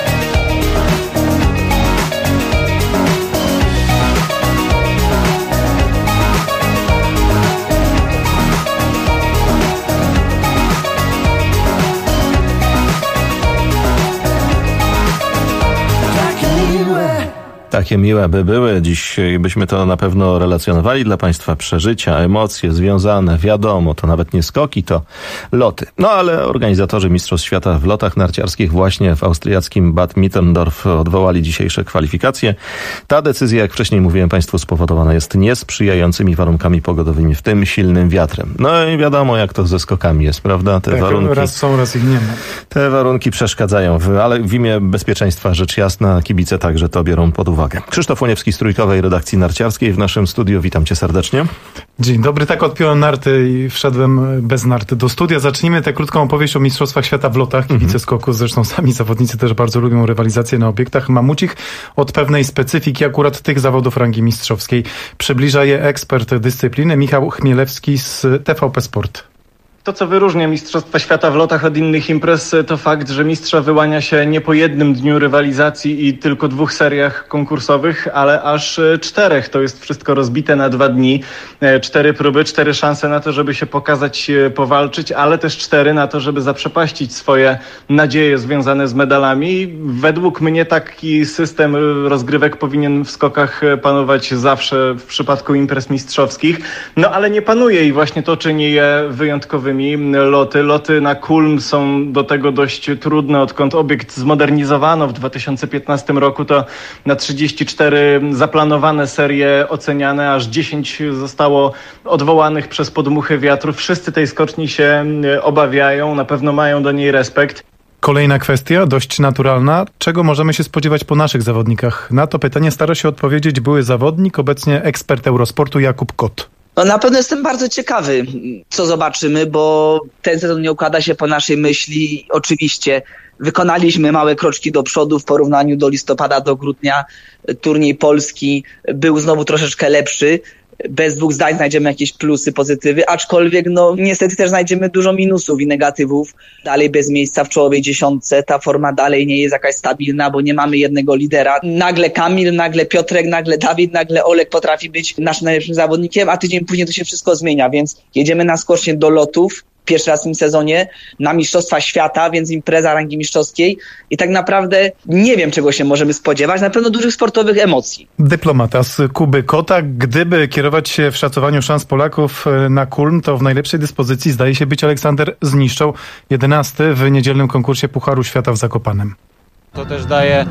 Takie miłe by były. Dziś byśmy to na pewno relacjonowali dla Państwa. Przeżycia, emocje związane, wiadomo, to nawet nie skoki, to loty. No ale organizatorzy Mistrzostw Świata w lotach narciarskich właśnie w austriackim Bad Mitterndorf odwołali dzisiejsze kwalifikacje. Ta decyzja, jak wcześniej mówiłem Państwu, spowodowana jest niesprzyjającymi warunkami pogodowymi, w tym silnym wiatrem. No i wiadomo, jak to ze skokami jest, prawda? Te warunki, raz są, raz ich nie ma. Te warunki przeszkadzają, ale w imię bezpieczeństwa rzecz jasna kibice także to biorą pod uwagę. uwagę. Krzysztof Łoniewski z Trójkowej Redakcji Narciarskiej w naszym studiu. Witam cię serdecznie. Dzień dobry. Tak odpiąłem narty i wszedłem bez narty do studia. Zacznijmy tę krótką opowieść o Mistrzostwach Świata w lotach. Kibice skoku, zresztą sami zawodnicy też bardzo lubią rywalizację na obiektach. Mamucik od pewnej specyfiki akurat tych zawodów rangi mistrzowskiej. Przybliża je ekspert dyscypliny Michał Chmielewski z TVP Sport. To, co wyróżnia Mistrzostwa Świata w lotach od innych imprez, to fakt, że mistrza wyłania się nie po jednym dniu rywalizacji i tylko 2 seriach konkursowych, ale aż 4. To jest wszystko rozbite na 2 dni. 4 próby, 4 szanse na to, żeby się pokazać, powalczyć, ale też 4 na to, żeby zaprzepaścić swoje nadzieje związane z medalami. Według mnie taki system rozgrywek powinien w skokach panować zawsze w przypadku imprez mistrzowskich. No ale nie panuje i właśnie to czyni je wyjątkowymi. Loty na Kulm są do tego dość trudne. Odkąd obiekt zmodernizowano w 2015 roku, to na 34 zaplanowane serie oceniane, aż 10 zostało odwołanych przez podmuchy wiatru. Wszyscy tej skoczni się obawiają, na pewno mają do niej respekt. Kolejna kwestia, dość naturalna. Czego możemy się spodziewać po naszych zawodnikach? Na to pytanie stara się odpowiedzieć były zawodnik, obecnie ekspert Eurosportu Jakub Kot. No na pewno jestem bardzo ciekawy, co zobaczymy, bo ten sezon nie układa się po naszej myśli. Oczywiście wykonaliśmy małe kroczki do przodu w porównaniu do listopada, do grudnia. Turniej polski był znowu troszeczkę lepszy. Bez 2 zdań znajdziemy jakieś plusy, pozytywy, aczkolwiek no niestety też znajdziemy dużo minusów i negatywów. Dalej bez miejsca w czołowej 10, ta forma dalej nie jest jakaś stabilna, bo nie mamy jednego lidera. Nagle Kamil, nagle Piotrek, nagle Dawid, nagle Olek potrafi być naszym najlepszym zawodnikiem, a tydzień później to się wszystko zmienia, więc jedziemy na skocznie do lotów. Pierwszy raz w tym sezonie na Mistrzostwa Świata, więc impreza rangi mistrzowskiej i tak naprawdę nie wiem, czego się możemy spodziewać, na pewno dużych sportowych emocji. Dyplomata z Kuby Kota. Gdyby kierować się w szacowaniu szans Polaków na Kulm, to w najlepszej dyspozycji zdaje się być Aleksander Zniszczał, 11 w niedzielnym konkursie Pucharu Świata w Zakopanem. To też daje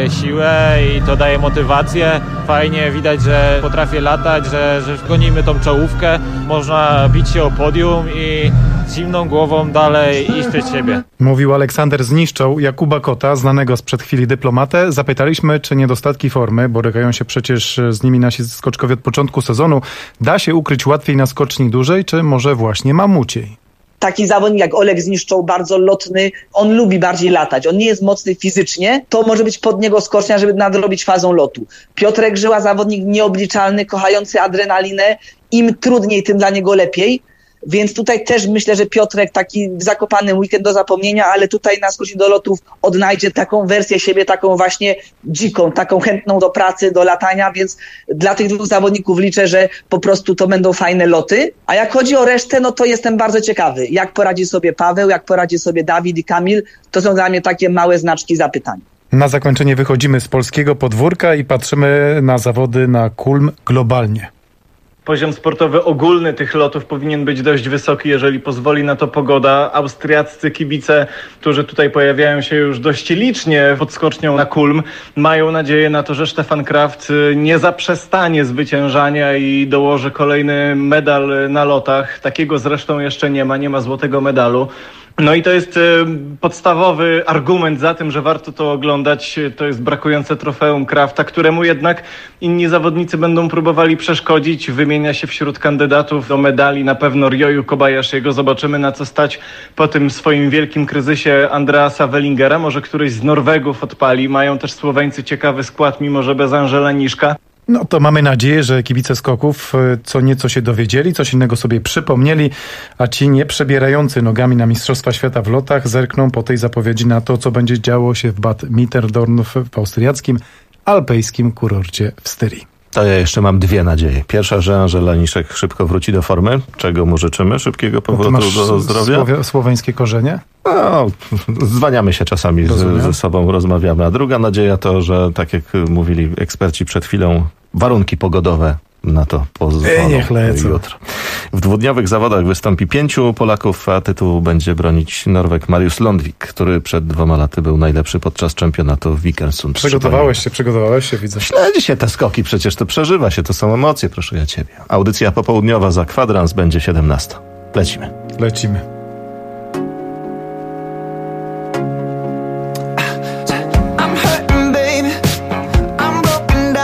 siłę i to daje motywację. Fajnie widać, że potrafię latać, że gonimy tą czołówkę. Można bić się o podium i z zimną głową dalej iść przed siebie. Mówił Aleksander Zniszczał Jakuba Kota, znanego sprzed chwili dyplomatę. Zapytaliśmy, czy niedostatki formy, borykają się przecież z nimi nasi skoczkowie od początku sezonu, da się ukryć łatwiej na skoczni dłużej, czy może właśnie mamuciej? Taki zawodnik jak Olek Zniszczał, bardzo lotny, on lubi bardziej latać, on nie jest mocny fizycznie, to może być pod niego skocznia, żeby nadrobić fazą lotu. Piotrek Żyła, zawodnik nieobliczalny, kochający adrenalinę, im trudniej, tym dla niego lepiej. Więc tutaj też myślę, że Piotrek taki w Zakopanym weekend do zapomnienia, ale tutaj na skoczni do lotów odnajdzie taką wersję siebie, taką właśnie dziką, taką chętną do pracy, do latania, więc dla tych 2 zawodników liczę, że po prostu to będą fajne loty. A jak chodzi o resztę, no to jestem bardzo ciekawy, jak poradzi sobie Paweł, jak poradzi sobie Dawid i Kamil. To są dla mnie takie małe znaczki zapytań. Na zakończenie wychodzimy z polskiego podwórka i patrzymy na zawody na Kulm globalnie. Poziom sportowy ogólny tych lotów powinien być dość wysoki, jeżeli pozwoli na to pogoda. Austriaccy kibice, którzy tutaj pojawiają się już dość licznie pod skocznią na Kulm, mają nadzieję na to, że Stefan Kraft nie zaprzestanie zwyciężania i dołoży kolejny medal na lotach. Takiego zresztą jeszcze nie ma złotego medalu. No i to jest podstawowy argument za tym, że warto to oglądać. To jest brakujące trofeum Krafta, któremu jednak inni zawodnicy będą próbowali przeszkodzić. Wymienia się wśród kandydatów do medali na pewno Ryoyu Kobayashiego. Zobaczymy, na co stać po tym swoim wielkim kryzysie Andreasa Wellingera. Może któryś z Norwegów odpali. Mają też Słoweńcy ciekawy skład, mimo że bez Angela Niszka. No to mamy nadzieję, że kibice skoków co nieco się dowiedzieli, coś innego sobie przypomnieli, a ci nie przebierający nogami na Mistrzostwa Świata w lotach zerkną po tej zapowiedzi na to, co będzie działo się w Bad Mitterdorf w austriackim alpejskim kurorcie w Styrii. To ja jeszcze mam 2 nadzieje. Pierwsza, że Angela Niszek szybko wróci do formy, czego mu życzymy, szybkiego powrotu do zdrowia. Słoweńskie korzenie? No, zwaniamy się czasami ze sobą, rozmawiamy. A druga nadzieja to, że tak jak mówili eksperci przed chwilą, warunki pogodowe na to pozwolą jutro. W 2-dniowych zawodach wystąpi 5 Polaków, a tytuł będzie bronić Norweg Mariusz Lundvik, który przed 2 laty był najlepszy podczas czempionatu w Vikersund. Przygotowałeś się, widzę. Śledzi się te skoki, przecież to przeżywa się, to są emocje, proszę ja ciebie. Audycja popołudniowa za kwadrans będzie 17. Lecimy. I'm hurting, baby. I'm broken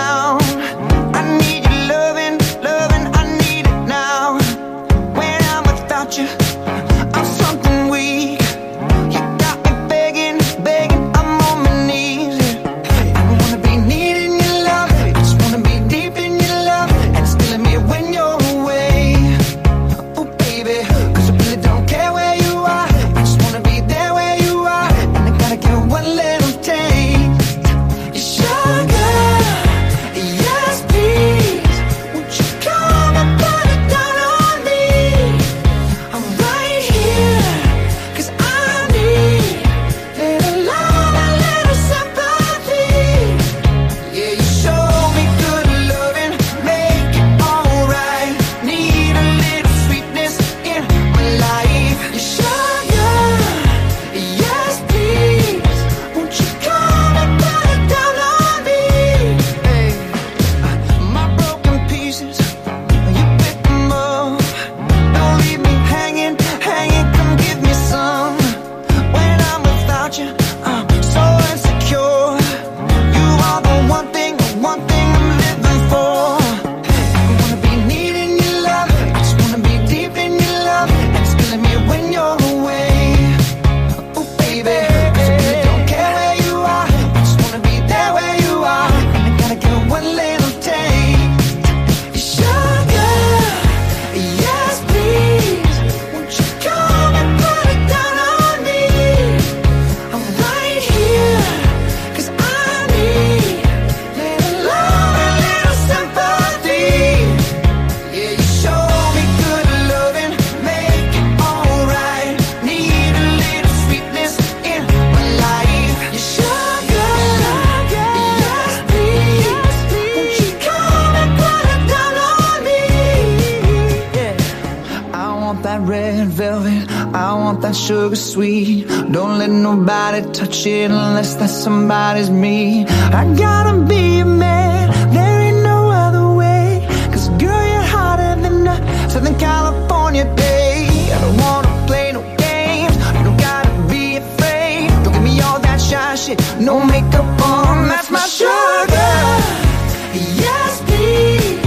that sugar sweet. Don't let nobody touch it unless that somebody's me. I gotta be a man, there ain't no other way. 'Cause girl, you're hotter than a Southern California day. I don't wanna play no games, you don't gotta be afraid. Don't give me all that shy shit, no makeup on, that's my sugar. Yes, please.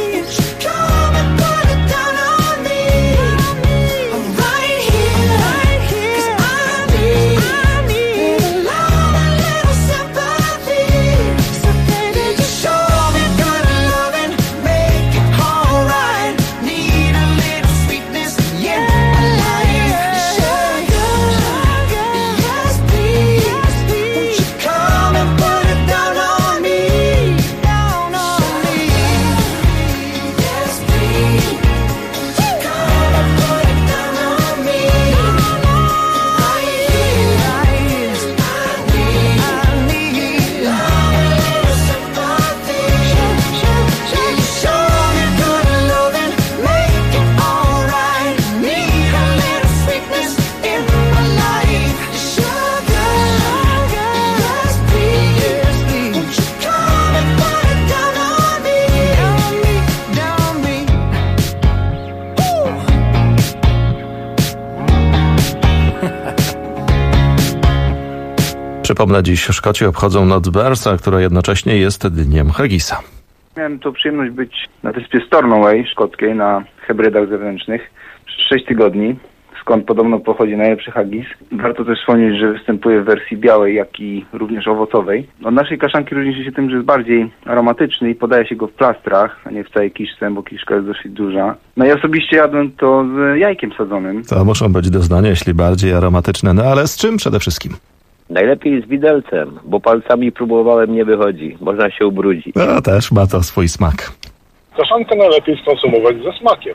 Przypomnę, dziś Szkoci obchodzą Noc Bersa, która jednocześnie jest dniem haggisa. Miałem tu przyjemność być na wyspie Stornoway szkockiej na hybrydach zewnętrznych przez 6 tygodni, skąd podobno pochodzi najlepszy haggis. Warto też wspomnieć, że występuje w wersji białej, jak i również owocowej. Od naszej kaszanki różni się tym, że jest bardziej aromatyczny i podaje się go w plastrach, a nie w całej kiszce, bo kiszka jest dosyć duża. No i osobiście jadłem to z jajkiem sadzonym. To muszą być doznania, jeśli bardziej aromatyczne, no ale z czym przede wszystkim? Najlepiej z widelcem, bo palcami próbowałem, nie wychodzi. Można się ubrudzić. No też ma to swój smak. Kaszankę najlepiej skonsumować ze smakiem.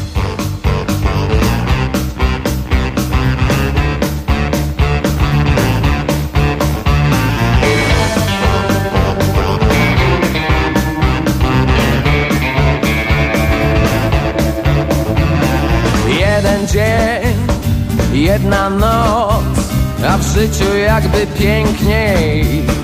Jeden dzień, jedna noc, a w życiu jakby piękniej.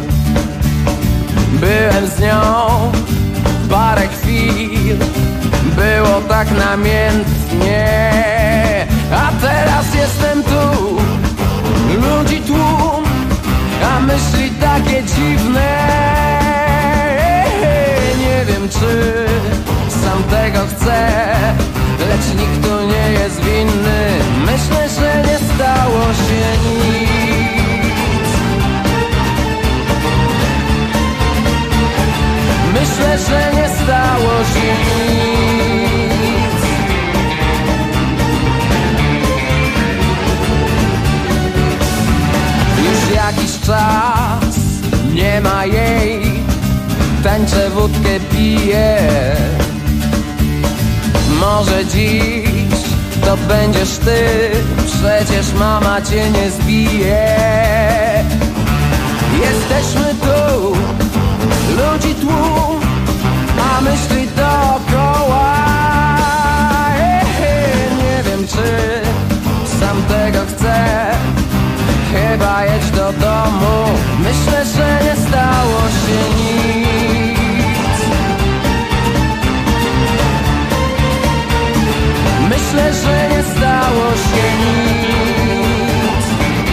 Byłem z nią parę chwil, było tak namiętnie. A teraz jestem tu, ludzi tłum, a myśli takie dziwne. Nie wiem, czy sam tego chcę, lecz nikt tu nie jest winny. Myślę, że nie stało się nic. Myślę, że nie stało się nic. Już jakiś czas nie ma jej, tańczę, wódkę piję. Może dziś to będziesz ty, przecież mama cię nie zbije. Jesteśmy tu, ludzi tłum, a myśli dookoła. Nie wiem, czy sam tego chcę, chyba jedź do domu. Myślę, że nie stało się nic. Myślę, że nie stało się nic.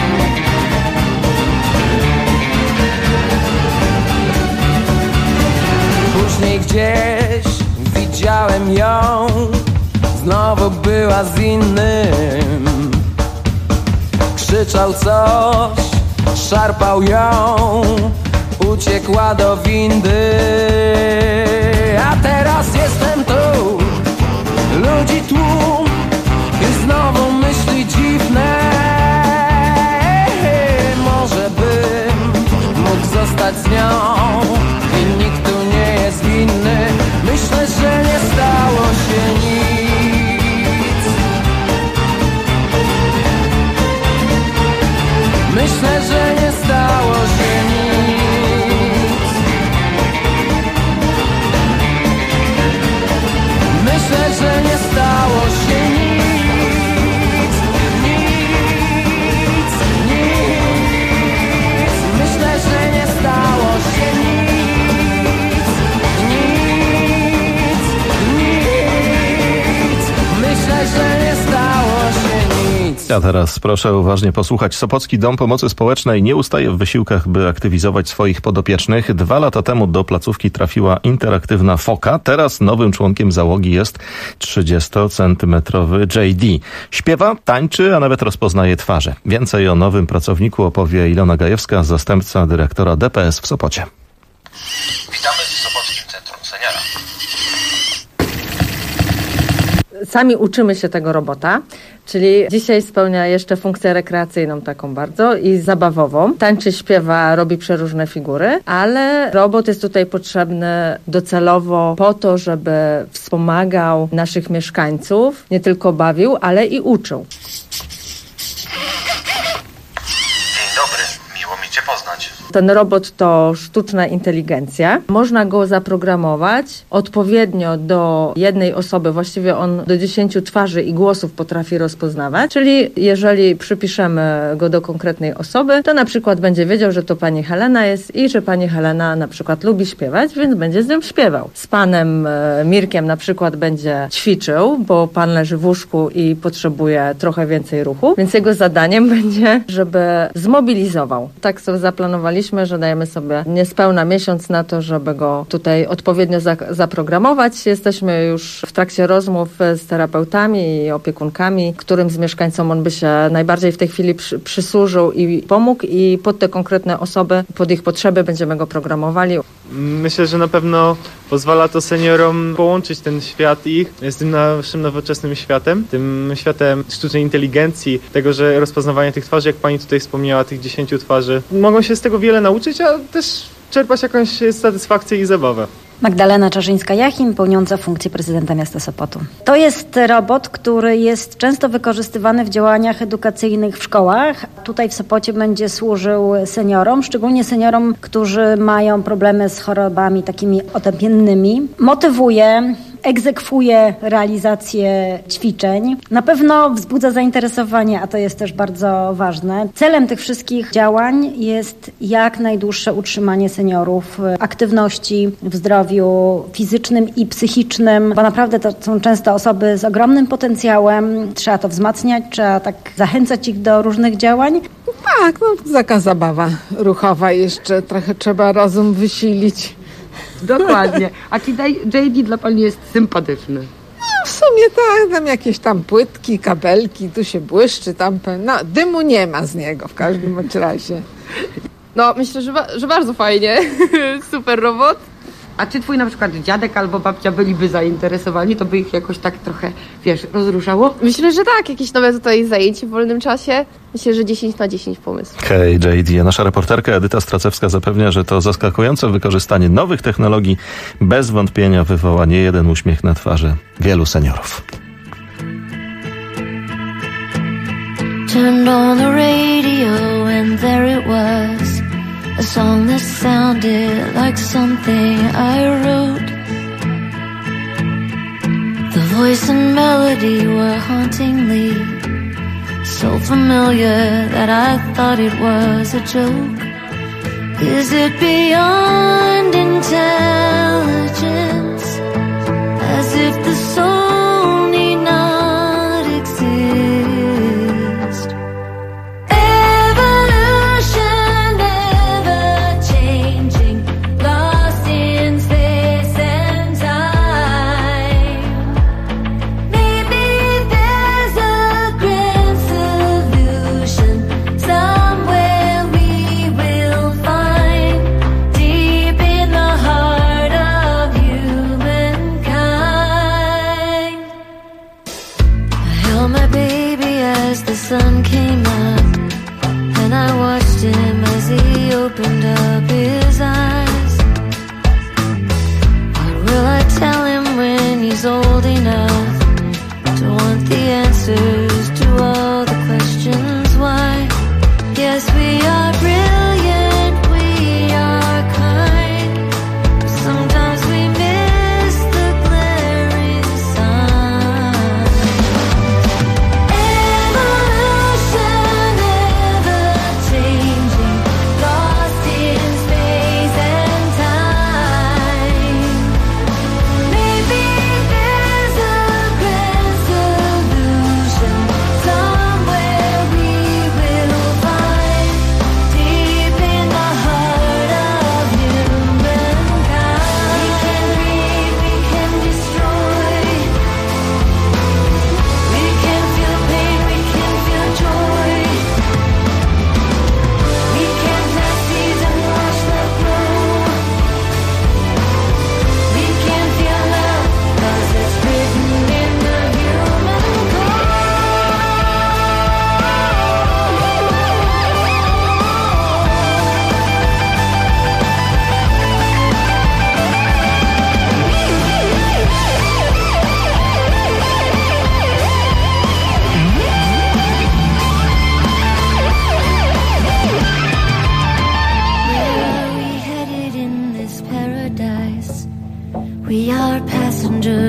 Później gdzieś widziałem ją, znowu była z innym. Krzyczał coś, szarpał ją, uciekła do windy. A teraz jestem tu, ludzi tłum i znowu myśli dziwne. Może bym mógł zostać z nią i nikt tu nie jest winny. Myślę, że nie stało się nic. Myślę, że nie stało się nic. Myślę, że nie stało się nic. Nic. A teraz proszę uważnie posłuchać. Sopocki Dom Pomocy Społecznej nie ustaje w wysiłkach, by aktywizować swoich podopiecznych. 2 lata temu do placówki trafiła interaktywna foka. Teraz nowym członkiem załogi jest 30-centymetrowy JD. Śpiewa, tańczy, a nawet rozpoznaje twarze. Więcej o nowym pracowniku opowie Ilona Gajewska, zastępca dyrektora DPS w Sopocie. Witamy w Sopockim Centrum Seniora. Sami uczymy się tego robota, czyli dzisiaj spełnia jeszcze funkcję rekreacyjną taką bardzo i zabawową. Tańczy, śpiewa, robi przeróżne figury, ale robot jest tutaj potrzebny docelowo po to, żeby wspomagał naszych mieszkańców, nie tylko bawił, ale i uczył. Dzień dobry, miło mi Cię poznać. Ten robot to sztuczna inteligencja. Można go zaprogramować odpowiednio do jednej osoby. Właściwie on do 10 twarzy i głosów potrafi rozpoznawać. Czyli jeżeli przypiszemy go do konkretnej osoby, to na przykład będzie wiedział, że to pani Helena jest i że pani Helena na przykład lubi śpiewać, więc będzie z nią śpiewał. Z panem Mirkiem na przykład będzie ćwiczył, bo pan leży w łóżku i potrzebuje trochę więcej ruchu, więc jego zadaniem będzie, żeby zmobilizował. Tak sobie zaplanowaliśmy, że dajemy sobie niespełna miesiąc na to, żeby go tutaj odpowiednio zaprogramować. Jesteśmy już w trakcie rozmów z terapeutami i opiekunkami, którym z mieszkańcom on by się najbardziej w tej chwili przysłużył i pomógł, i pod te konkretne osoby, pod ich potrzeby będziemy go programowali. Myślę, że na pewno pozwala to seniorom połączyć ten świat ich z tym naszym nowoczesnym światem, tym światem sztucznej inteligencji, tego, że rozpoznawanie tych twarzy, jak pani tutaj wspomniała, tych 10 twarzy, mogą się z tego wiele nauczyć, a też czerpać jakąś satysfakcję i zabawę. Magdalena Czarzyńska-Jachim, pełniąca funkcję prezydenta miasta Sopotu. To jest robot, który jest często wykorzystywany w działaniach edukacyjnych w szkołach. Tutaj w Sopocie będzie służył seniorom, szczególnie seniorom, którzy mają problemy z chorobami takimi otępiennymi. Motywuje, egzekwuje realizację ćwiczeń. Na pewno wzbudza zainteresowanie, a to jest też bardzo ważne. Celem tych wszystkich działań jest jak najdłuższe utrzymanie seniorów w aktywności, w zdrowiu fizycznym i psychicznym, bo naprawdę to są często osoby z ogromnym potencjałem. Trzeba to wzmacniać, trzeba tak zachęcać ich do różnych działań. Tak, taka zabawa ruchowa jeszcze. Trochę trzeba rozum wysilić. Dokładnie. A czy JD dla pani jest sympatyczny? No w sumie tak, tam jakieś tam płytki, kabelki, tu się błyszczy, tam dymu nie ma z niego w każdym razie. No myślę, że bardzo fajnie. Super robot. A czy twój na przykład dziadek albo babcia byliby zainteresowani, to by ich jakoś tak trochę, rozruszało? Myślę, że tak. Jakieś nowe tutaj zajęcie w wolnym czasie. Myślę, że 10 na 10 pomysł. Hej, JD. Nasza reporterka Edyta Stracewska zapewnia, że to zaskakujące wykorzystanie nowych technologii bez wątpienia wywoła nie jeden uśmiech na twarzy wielu seniorów. Turned on the radio and there it was. A song that sounded like something I wrote. The voice and melody were hauntingly so familiar that I thought it was a joke. Is it beyond intelligence? As if the soul need not exist. The sun came up and I watched him as he opened up his eyes. What will I tell him when he's old enough to want the answers to all the questions why? Yes, we are brilliant, we are kind, but sometimes we miss the glaring sign. Somewhere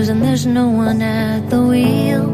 gears and there's no one at the wheel.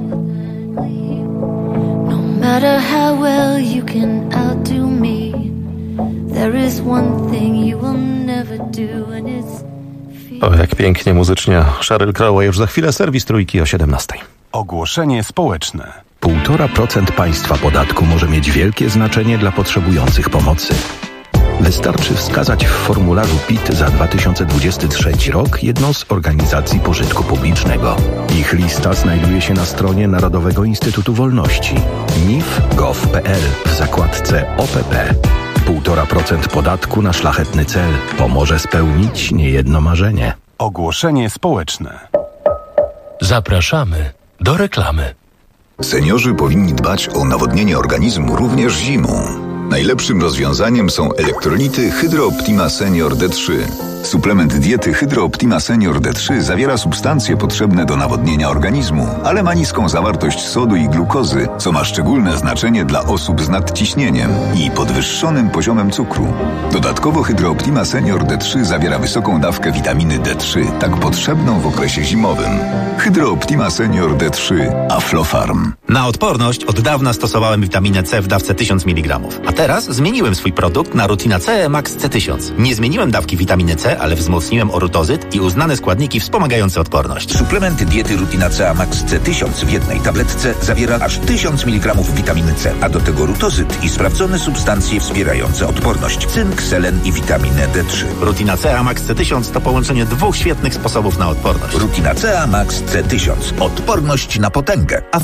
No matter how well you can outdo me, there is one thing you will never do and it's... O, jak pięknie muzycznie Sheryl Crow, a już za chwilę serwis Trójki o 17:00. Ogłoszenie społeczne. 1,5% państwa podatku może mieć wielkie znaczenie dla potrzebujących pomocy. Wystarczy wskazać w formularzu PIT za 2023 rok jedną z organizacji pożytku publicznego. Ich lista znajduje się na stronie Narodowego Instytutu Wolności nif.gov.pl w zakładce OPP. 1,5% podatku na szlachetny cel pomoże spełnić niejedno marzenie. Ogłoszenie społeczne. Zapraszamy do reklamy. Seniorzy powinni dbać o nawodnienie organizmu również zimą. Najlepszym rozwiązaniem są elektrolity Hydro Optima Senior D3. Suplement diety Hydro Optima Senior D3 zawiera substancje potrzebne do nawodnienia organizmu, ale ma niską zawartość sodu i glukozy, co ma szczególne znaczenie dla osób z nadciśnieniem i podwyższonym poziomem cukru. Dodatkowo Hydro Optima Senior D3 zawiera wysoką dawkę witaminy D3, tak potrzebną w okresie zimowym. Hydro Optima Senior D3 Aflofarm. Na odporność od dawna stosowałem witaminę C w dawce 1000 mg, a teraz zmieniłem swój produkt na Rutina C Max C1000. Nie zmieniłem dawki witaminy C, ale wzmocniłem orutozyt i uznane składniki wspomagające odporność. Suplement diety Rutina C Max C1000 w jednej tabletce zawiera aż 1000 mg witaminy C, a do tego rutozyt i sprawdzone substancje wspierające odporność: cynk, selen i witaminę D3. Rutina C Max C1000 to połączenie dwóch świetnych sposobów na odporność. Rutina C Max C1000. Odporność na potęgę.